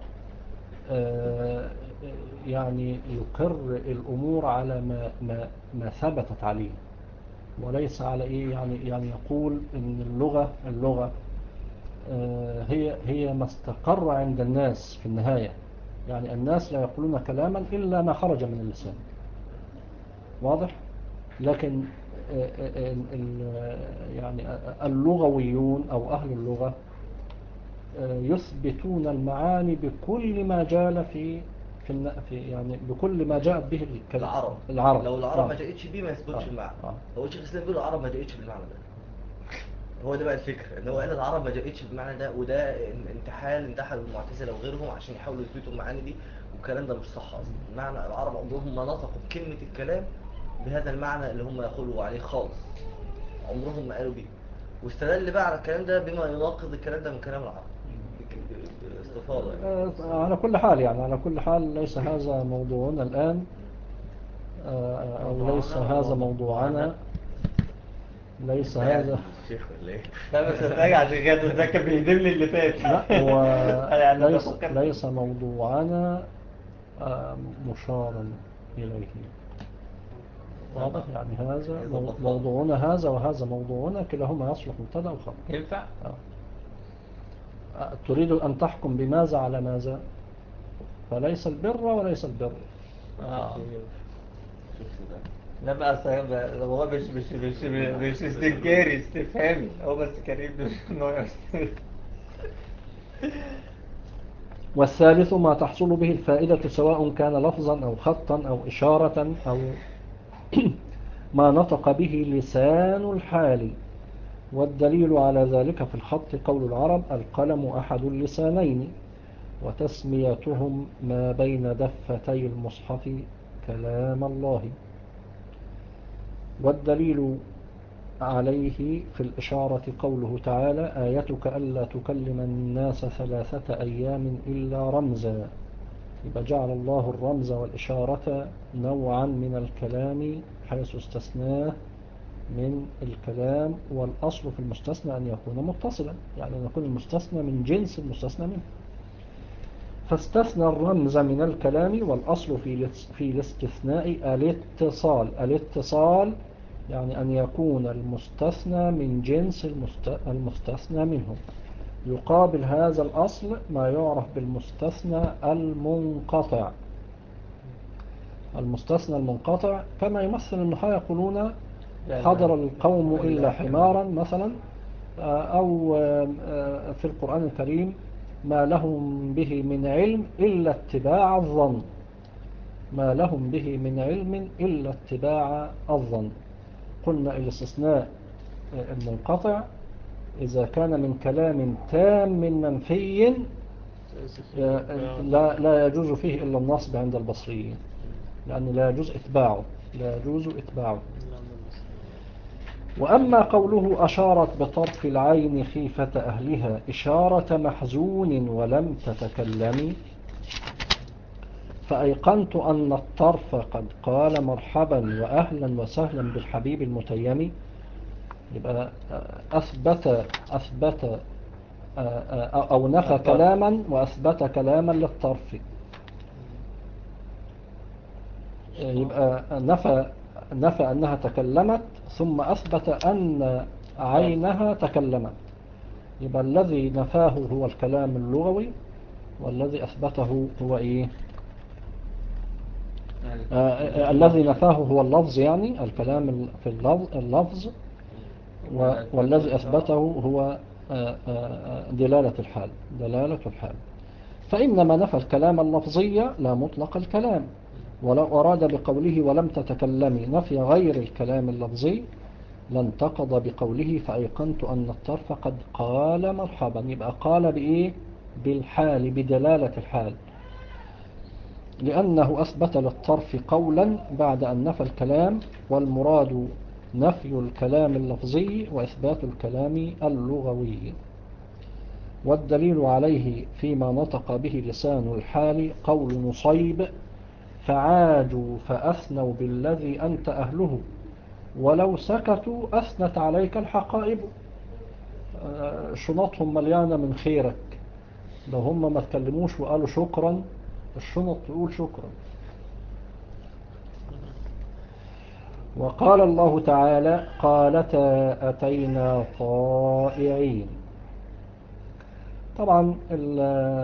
آه، يعني يقر الأمور على ما ما ما ثبتت عليه، وليس على إيه يعني يعني يقول إن اللغة اللغة آه، هي هي ما استقر عند الناس في النهاية. يعني الناس لا يقولون كلاما إلا ما خرج من اللسان، واضح؟ لكن آه، آه، ال- يعني اللغويون أو أهل اللغة آه، يثبتون المعاني بكل ما جال في في الن- في يعني بكل ما جاءت به الكلمة. العرب العرب لو العرب آه. ما جاءتش بيه ما يثبتش آه. المعنى. آه. هو شيخ الاسلام بيقول العرب ما جاءتش بالمعنى ده. هو ده بقى الفكره، ان هو قال العرب ما جاءتش بالمعنى ده، وده انتحال انتحلوا المعتزله وغيرهم عشان يحاولوا يثبتوا المعاني دي، والكلام ده مش صح اصلا. المعنى العرب عمرهم ما نطقوا بكلمه الكلام بهذا المعنى اللي هم يقولوا عليه خالص، عمرهم ما قالوا بيه. واستدل بقى على الكلام ده بما يناقض الكلام ده من كلام العرب بك- ب- باستفاضه يعني. آه، على كل حال يعني على كل حال ليس هذا موضوعنا الآن، آه، أو ليس موضوعنا هذا ولا موضوعنا، موضوعنا؟ ليس انت قاعد هذا. الشيخ ولا ايه؟ لا بس راجع بجد ده كان بيهدم لي اللي فات. لا هو يعني أنا ليس بفكر ليس موضوعنا آه، مشارا إليه، واضح؟ يعني هذا عايز مو- أضبط. موضوعنا هذا وهذا موضوعنا، كلاهما يصلح مبتدأ وخبر. ينفع؟ آه، تريد أن تحكم بماذا على ماذا؟ فليس البر وليس البر. اه شفت بقى؟ لا بقى أصل هو مش مش مش مش استنكاري استفهامي، هو بس كريم إنه يستفهم. والثالث ما تحصل به الفائدة سواء كان لفظا أو خطا أو إشارة أو ما نطق به لسان الحال. والدليل على ذلك في الخط قول العرب القلم أحد اللسانين، وتسميتهم ما بين دفتي المصحف كلام الله. والدليل عليه في الإشارة قوله تعالى آيتك ألا تكلم الناس ثلاثة أيام إلا رمزا. يبقى جعل الله الرمز والإشارة نوعا من الكلام حيث استثناه من الكلام، والأصل في المستثنى أن يكون متصلا، يعني أن يكون المستثنى من جنس المستثنى منه، فاستثنى الرمز من الكلام. والأصل في في الاستثناء الاتصال. الاتصال يعني أن يكون المستثنى من جنس المستثنى منه. يقابل هذا الأصل ما يعرف بالمستثنى المنقطع. المستثنى المنقطع كما يمثل النحاة يقولون حضر القوم إلا حمارا مثلا، أو في القرآن الكريم ما لهم به من علم إلا اتباع الظن. ما لهم به من علم إلا اتباع الظن. قلنا الاستثناء المنقطع إذا كان من كلام تام من منفي لا, لا يجوز فيه إلا النصب عند البصريين، لأنه لا يجوز إتباعه لا يجوز إتباعه. وأما قوله أشارت بطرف العين خيفة أهلها إشارة محزون ولم تتكلم، فأيقنت أن الطرف قد قال مرحبا وأهلا وسهلا بالحبيب المتيم. يبقى أثبت أثبت أو نفى كلاما وأثبت كلاما للطرف. يبقى نفى نفى أنها تكلمت ثم أثبت أن عينها تكلمت. يبقى الذي نفاه هو الكلام اللغوي، والذي أثبته هو إيه؟ آه آه الذي نفاه هو اللفظ، يعني الكلام في اللفظ, اللفظ والذي أثبته هو آه آه دلالة الحال دلالة الحال. فإنما نفى الكلام اللفظي لا مطلق الكلام، ولو أراد بقوله ولم تتكلمي نفي غير الكلام اللفظي لانتقض بقوله فأيقنت أن الطرف قد قال مرحبا. يبقى قال بإيه؟ بالحال، بدلالة الحال، لأنه أثبت للطرف قولا بعد أن نفى الكلام، والمراد نفي الكلام اللفظي وإثبات الكلام اللغوي. والدليل عليه فيما نطق به لسان الحال قول نصيب فعاجوا فأثنوا بالذي أنت أهله ولو سكتوا أثنت عليك الحقائب. شنطهم مليانة من خيرك، لو هم ما تكلموش وقالوا شكرا الشنط تقول شكرا. وقال الله تعالى قالتا أتينا طائعين. طبعا ال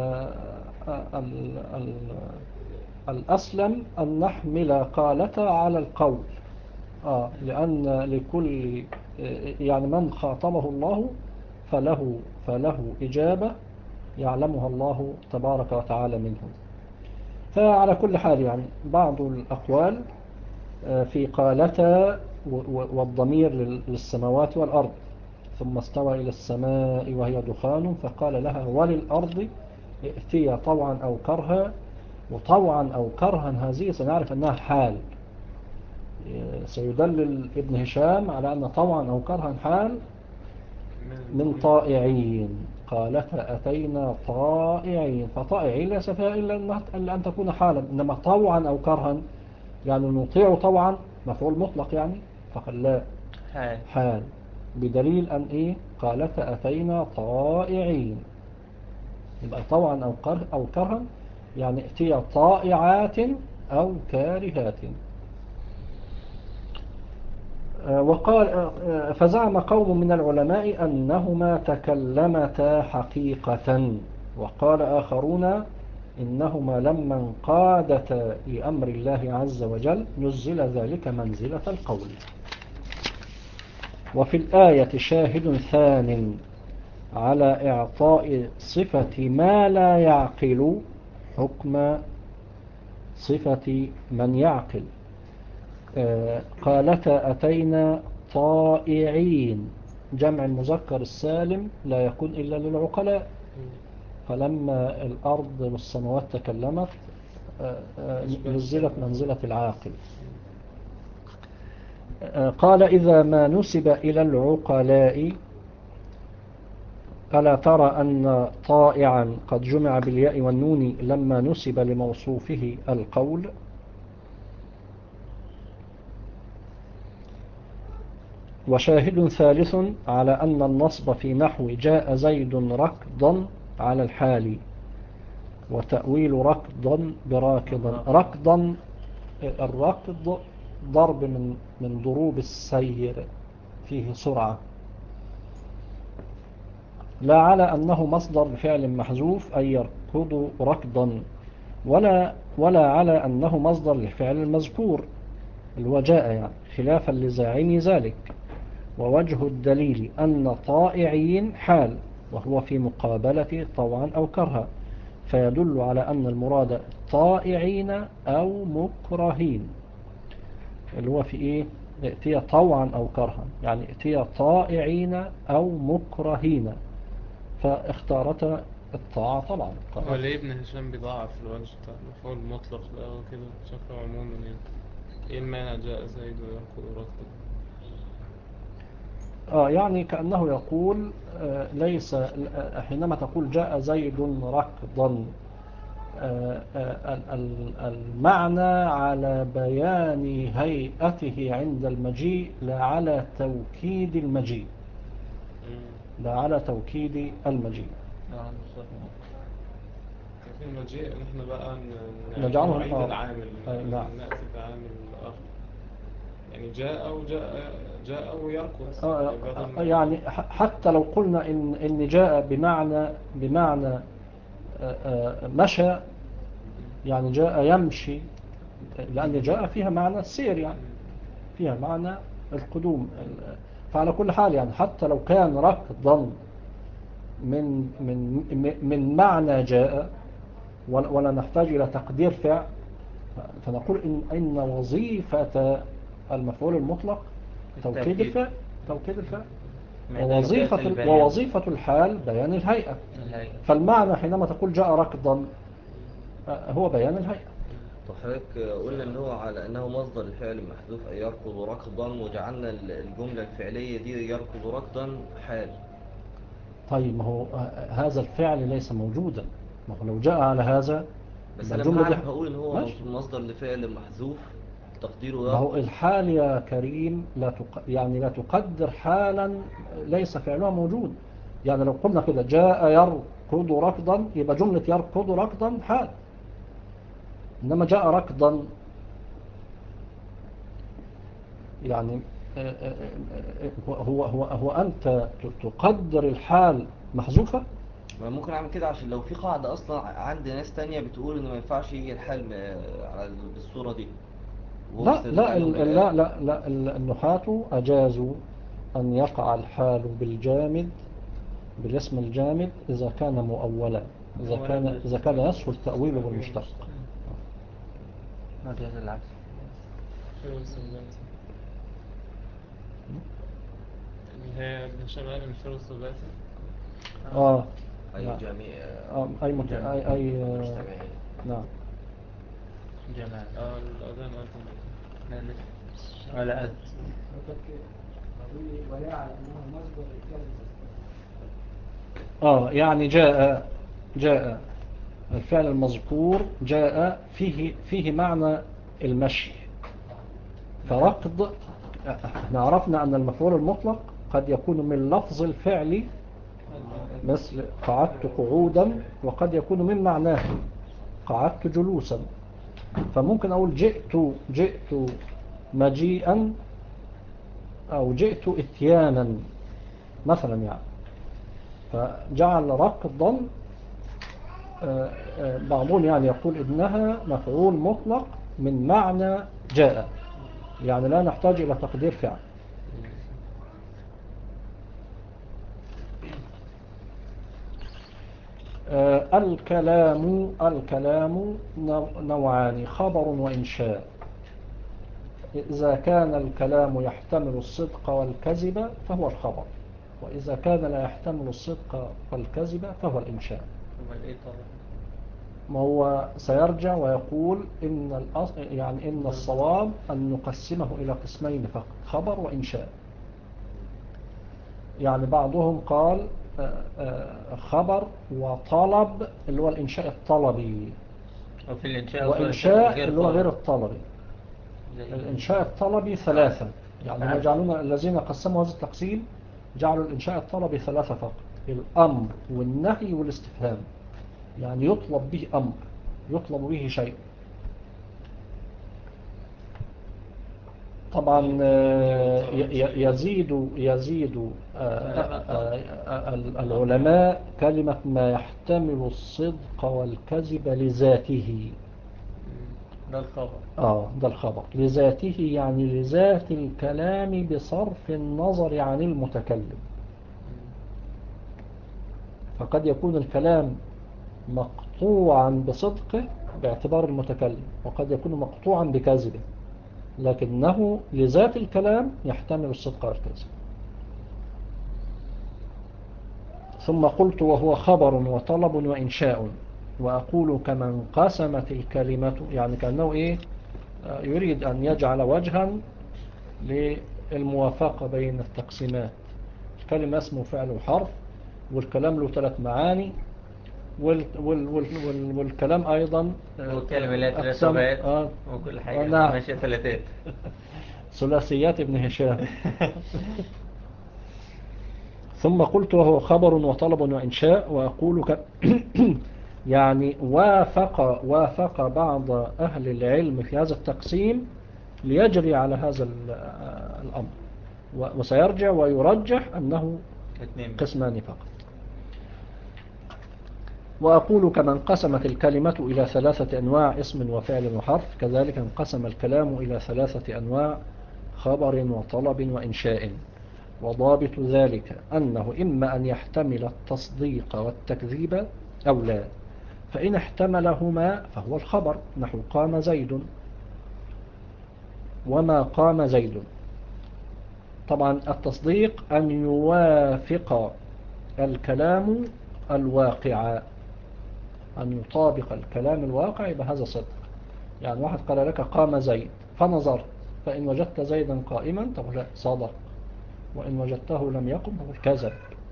ال ال الأسلم أن نحمل قالتا على القول، آه لأن لكل يعني من خاطبه الله فله, فله إجابة يعلمها الله تبارك وتعالى منهم. فعلى كل حال يعني بعض الأقوال في قالتا والضمير للسماوات والأرض، ثم استوى إلى السماء وهي دخان فقال لها وللأرض ائتيا طوعا أو كرها. وطوعا أو كرها هذه سنعرف أنها حال، سيدلل ابن هشام على أن طوعا أو كرها حال من طائعين. قالتا أتينا طائعين، فطائعين ليس فيها إلا أن تكون حالا، إنما طوعا أو كرها يعني نطيع طوعا مفعول مطلق يعني فقال لا حال. حال، بدليل أن إيه قالتا أتينا طائعين. يبقى طوعا أو كره أو كرها يعني ائتيا طائعات أو كارهات. وقال فزعم قوم من العلماء أنهما تكلمتا حقيقة، وقال آخرون إنهما لما انقادتا لأمر الله عز وجل نزل ذلك منزلة القول. وفي الآية شاهد ثان على إعطاء صفة ما لا يعقل حكم صفة من يعقل. قالتا أتينا طائعين، جمع المذكر السالم لا يكون إلا للعقلاء، فلما الأرض والسماوات تكلمت نزلت منزلة العاقل. قال إذا ما نسب إلى العقلاء ألا ترى أن طائعا قد جمع بالياء والنون لما نسب لموصوفه القول. وشاهد ثالث على أن النصب في نحو جاء زيد ركضا على الحال، وتأويل ركضا براكضا. ركضا الركض ضرب من من ضروب السير فيه سرعة، لا على أنه مصدر لفعل محذوف أي يركض ركضا، ولا ولا على أنه مصدر لفعل المذكور الوجاء يعني خلافا لزاعم ذلك. ووجه الدليل أن طائعين حال وهو في مقابلة طوعا أو كرها، فيدل على أن المراد طائعين أو مكرهين، اللي هو في إيه ائتيا طوعا أو كرها يعني ائتيا طائعين أو مكرهين، فاختارت الطاعة طبعا. هو ليه ابن هشام بيضاعف الوجه بتاع المفعول المطلق ده كده شكله عموما يعني؟ ايه المانع جاء زيد ويركض ركضا؟ آه يعني كأنه يقول آه ليس آه حينما تقول جاء زيد ركضا آه آه المعنى على بيان هيئته عند المجيء لا على توكيد المجيء، لا على توكيد المجيء. نعم بالظبط. في المجيء نحن بقى ن- نجعله نعيد آه العامل، آه نعم نأتي بعامل آخر يعني جاء أو جاء جاء أو يركض آه بدل آه ما يعني حتى لو قلنا إن إن جاء بمعنى بمعنى آه آه مشى يعني جاء يمشي، لأن جاء فيها معنى السير يعني فيها معنى القدوم. فعلى كل حال يعني حتى لو كان ركضا من من من معنى جاء ولا نحتاج إلى تقدير فعل، فنقول إن, إن وظيفة المفعول المطلق توكيد التأكيد. الفعل توكيد الفعل مع ذلك جاءت ووظيفة, البيان. ووظيفة الحال بيان الهيئة. الهيئة. فالمعنى حينما تقول جاء ركضا هو بيان الهيئة. طب حضرتك قلنا ان هو على انه مصدر الفعل محذوف اي يركض ركضا، وجعلنا الجملة الفعلية دي يركض ركضا حال. طيب ما هو هذا الفعل ليس موجودا، ما هو لو جاء على هذا بس يبقى انا الجملة بمعنى دي بقول ان هو ماشي. مصدر لفعل محذوف تقديره ما هو يركض. الحال يا كريم لا تق... يعني لا تقدر حالا ليس فعلها موجود. يعني لو قلنا كده جاء يركض ركضا يبقى جملة يركض ركضا حال، إنما جاء ركضا يعني آه، آه، آه، هو هو هو أنت تقدر الحال محذوفة. ما ممكن اعمل كده عشان لو في قاعدة اصلا عند ناس تانية بتقول انه ما ينفعش يجي الحال م- على بالصورة دي، وهو لا بيستدل لا عليهم ال- بالآية. لا لا لا ال- النحاة أجازوا أن يقع الحال بالجامد بالاسم الجامد إذا كان مؤولا، إذا كان إذا كان يسهل تأويله بالمشتق. وجاز العكس. شو استخدمت اللي هي بنشغل المثال الثلاثي؟ آه اي نعم. جميع آه أي مت... جمع. أي أي آه، مجتمعين. نعم. جماعة. اه الأذان أذن. لا لسه ولا أذن. ولا على أنه مصدر الفعل. آه يعني جاء جاء الفعل المذكور جاء فيه فيه معنى المشي. فركض احنا عرفنا أن المفعول المطلق قد يكون من لفظ الفعل مثل قعدت قعودا، وقد يكون من معناه قعدت جلوسا. فممكن أقول جئت جئت مجيئا أو جئت إتيانا مثلا يعني. فجعل ركضا آه، آه، بعضهم يعني يقول إنها مفعول مطلق من معنى جاء، يعني لا نحتاج إلى تقدير فعل. آه، الكلام الكلام نوعان خبر وإنشاء. إذا كان الكلام يحتمل الصدق والكذب فهو الخبر، وإذا كان لا يحتمل الصدق والكذب فهو الإنشاء. أمال إيه طبعا؟ ما هو سيرجع ويقول إن الأص... يعني إن الصواب أن نقسمه إلى قسمين فقط، خبر وإنشاء. يعني بعضهم قال آه، آه، خبر وطلب اللي هو الإنشاء الطلبي، وفي الإنشاء وإنشاء غير اللي هو غير طالب. الطلبي. زي الإنشاء الطلبي ثلاثة، يعني هم تعرف. جعلون الذين قسموا هذا التقسيم جعلوا الإنشاء الطلبي ثلاثة فقط: الأمر والنهي والاستفهام. يعني يطلب به أمر، يطلب به شيء. طبعا آه، ي- ي- يزيد يزيد آه، آه، آه، العلماء كلمة ما يحتمل الصدق والكذب لذاته. ده الخبر. آه ده الخبر لذاته، يعني لذات الكلام بصرف النظر عن المتكلم. فقد يكون الكلام مقطوعا بصدقه باعتبار المتكلم، وقد يكون مقطوعا بكذبه، لكنه لذات الكلام يحتمل الصدق والكذب. ثم قلت وهو خبر وطلب وإنشاء. وأقول كما انقسمت الكلمة، يعني كأنه إيه آه، يريد أن يجعل وجها للموافقة بين التقسيمات. الكلمة اسمه فعل وحرف، والكلام له ثلاث معاني، وال وال وال وال والكلام أيضا آه، والكلمة لا ثلاث أقسام لغات آه وكل آه حاجة نعم. ماشية ثلاثات. ثلاثيات ابن هشام. ثم قلت وهو خبر وطلب وإنشاء. وأقول ك... يعني وافق وافق بعض أهل العلم في هذا التقسيم ليجري على هذا ال- الأمر، وسيرجع ويرجح أنه اثنين بس. قسمان فقط. وأقول كما انقسمت الكلمة إلى ثلاثة أنواع اسم وفعل وحرف، كذلك انقسم الكلام إلى ثلاثة أنواع خبر وطلب وإنشاء. وضابط ذلك أنه إما أن يحتمل التصديق والتكذيب أو لا. فإن احتملهما فهو الخبر، نحو قام زيد وما قام زيد. طبعا التصديق أن يوافق الكلام الواقع، أن يطابق الكلام الواقع بهذا صدق. يعني واحد قال لك قام زيد فنظرت، فإن وجدت زيدا قائما تقول صدق، وإن وجدته لم يقم تقول كذب.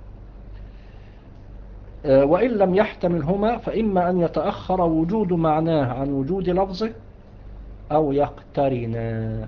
وإن لم يحتملهما فإما أن يتأخر وجود معناه عن وجود لفظه أو يقترنا.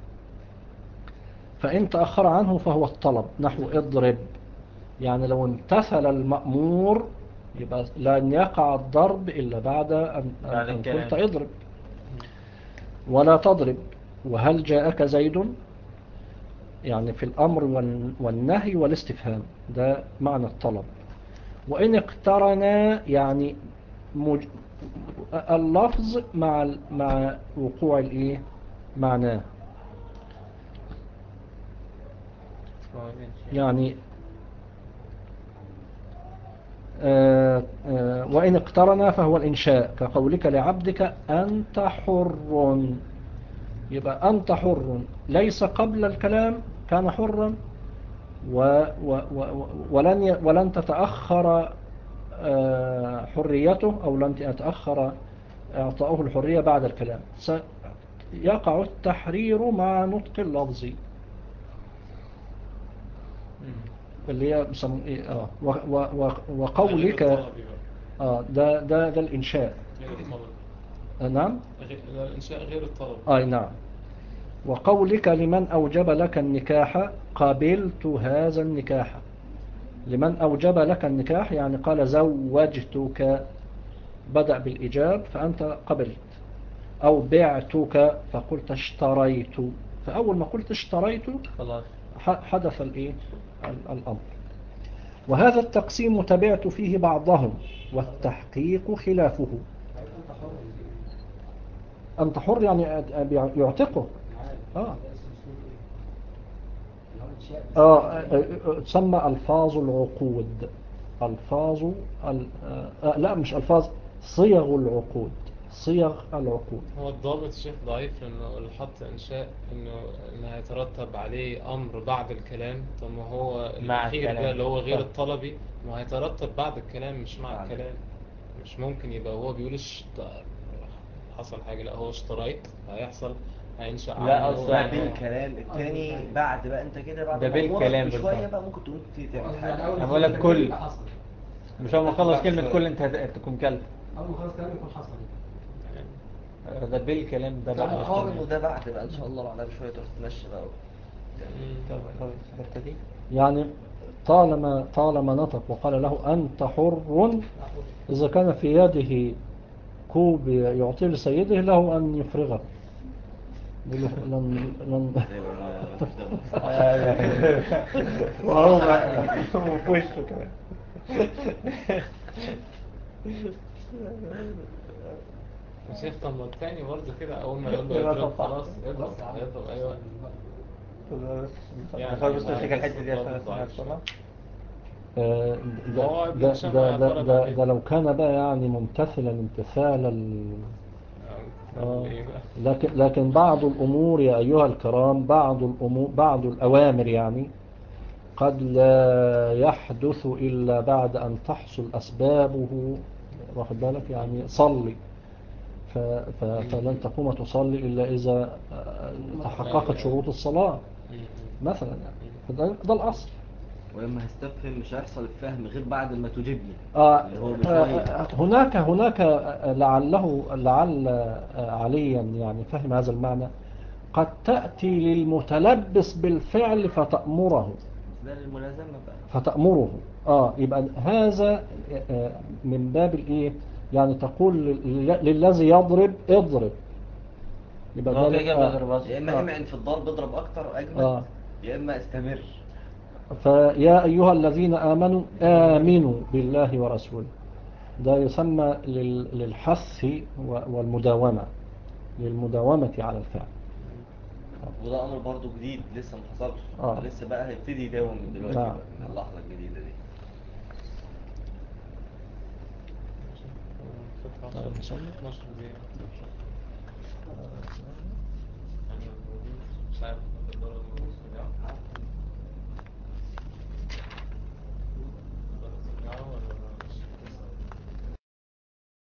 فإن تأخر عنه فهو الطلب، نحو اضرب. يعني لو امتثل المأمور يبقى لن يقع الضرب إلا بعد أن, بعد أن الكلام. قلت اضرب. ولا تضرب. وهل جاءك زيد؟ يعني في الأمر والنهي والاستفهام، ده معنى الطلب. وإن اقترنا يعني مج... اللفظ مع مع وقوع الايه معناه. يعني آه آه وإن اقترنا فهو الإنشاء، كقولك لعبدك أنت حر. يبقى أنت حر ليس قبل الكلام كان حرا، و و و ولن ولن تتأخر آه حريته، أو لن تتأخر إعطاؤه الحرية بعد الكلام. سيقع التحرير مع نطق اللفظ اللي هي بسم... آه و... و... وقولك آه ده ده ده الإنشاء. غير الطلب. آه نعم. غير... الإنشاء غير الطلب. آه نعم. وقولك لمن أوجب لك النكاح قبلت هذا النكاح. لمن أوجب لك النكاح يعني قال زوجتك، بدأ بالإيجاب فأنت قبلت. أو بعتك فقلت اشتريت، فأول ما قلت اشتريت خلاص حدث الإيه الأمر. وهذا التقسيم تبعت فيه بعضهم والتحقيق خلافه. أنت حر يعني يعتقه. آه. آه تسمى ألفاظ العقود. ألفاظ ال... آه لا مش ألفاظ، صيغ العقود. صيغ العقود. هو الضابط الشيخ ضعيف لأنه اللي حط إنشاء إنه إنه هيترتب عليه أمر بعد الكلام. طب ما هو الأخير الكلام. ده اللي هو غير طيب. الطلبي ما هيترتب بعد الكلام مش مع بعد. الكلام. مش ممكن يبقى هو بيقول اشت... حصل حاجة، لا هو اشتريت هيحصل هينشأ لا، عنه قصدي ده يعني هو- بالكلام التاني بعد بقى انت كده بعد ده ما أمورك بالكلام بشوية بالظبط. بقى ممكن تقوم تبتدي تعمل يعني حاجة. أول أنا ما بقول لك تخلص كل. كلام يبقى حصل. مش أول ما أخلص بعد كلمة شوية. كل أنت هت- تكون كلب. أول ما خلص كلام يكون حصل. ده بالكلام ده بعد مقارن الكلام. وده بعد بقى ان شاء الله بعدها بشوية تروح تمشي بقى. طب كويس الحتة دي. يعني طالما طالما نطق وقال له أنت حر، إذا كان في يده كوب يعطيه لسيده له أن يفرغه. يقول له لن لن يبقى ما ما فيش دم. وهو هو في وشه كمان. يا شيخ طب ما التاني برضه كده أول ما يقول له يبقى اضرب طبعا. خلاص اضرب هيضرب أي وقت. يعني يعني بس ما تمسك لسه الحتة دي عشان الضابط اسمها ضعيف الصلاة. آه، ما ده, هو ابن ده, هشام ده, ده, اعترض ده, عليه. ده لو كان بقى يعني ممتثلا امتثال ال... آه. إيه بقى؟ لكن لكن بعض الأمور يا أيها الكرام، بعض الأمور بعض الأوامر يعني قد لا يحدث إلا بعد أن تحصل أسبابه. واخد بالك يعني صلي ف... ف... فلن تقوم تصلي إلا إذا آه، تحققت شروط الصلاة مثلا يعني. فده ده الأصل. ولما هستفهم مش هيحصل الفهم غير بعد ما تجيبني آه، اللي هو آه، بشوية. آه، هناك هناك آه، لعله لعل آه، عليا يعني فهم هذا المعنى. قد تأتي للمتلبس بالفعل فتأمره ده للملازمة بقى. فتأمره آه يبقى هذا آه، من باب الإيه يعني تقول لل- للذي يضرب اضرب. يبقى هو ده كده كده آه بيضرب أصلا. يا إما آه امعن في الضرب اضرب أكتر أجمد، آه يا إما استمر. فيا أيها الذين آمنوا آمنوا بالله ورسوله. ده يسمى لل- للحث و- والمداومة، للمداومة على الفعل. وده أمر برضو جديد لسه ما حصلش. آه. لسه بقى هيبتدي يداوم من دلوقتي نعم. بقى من اللحظة الجديدة دي. طيب نصلي. اتناشر دقيقة. أنا موجود مش عارف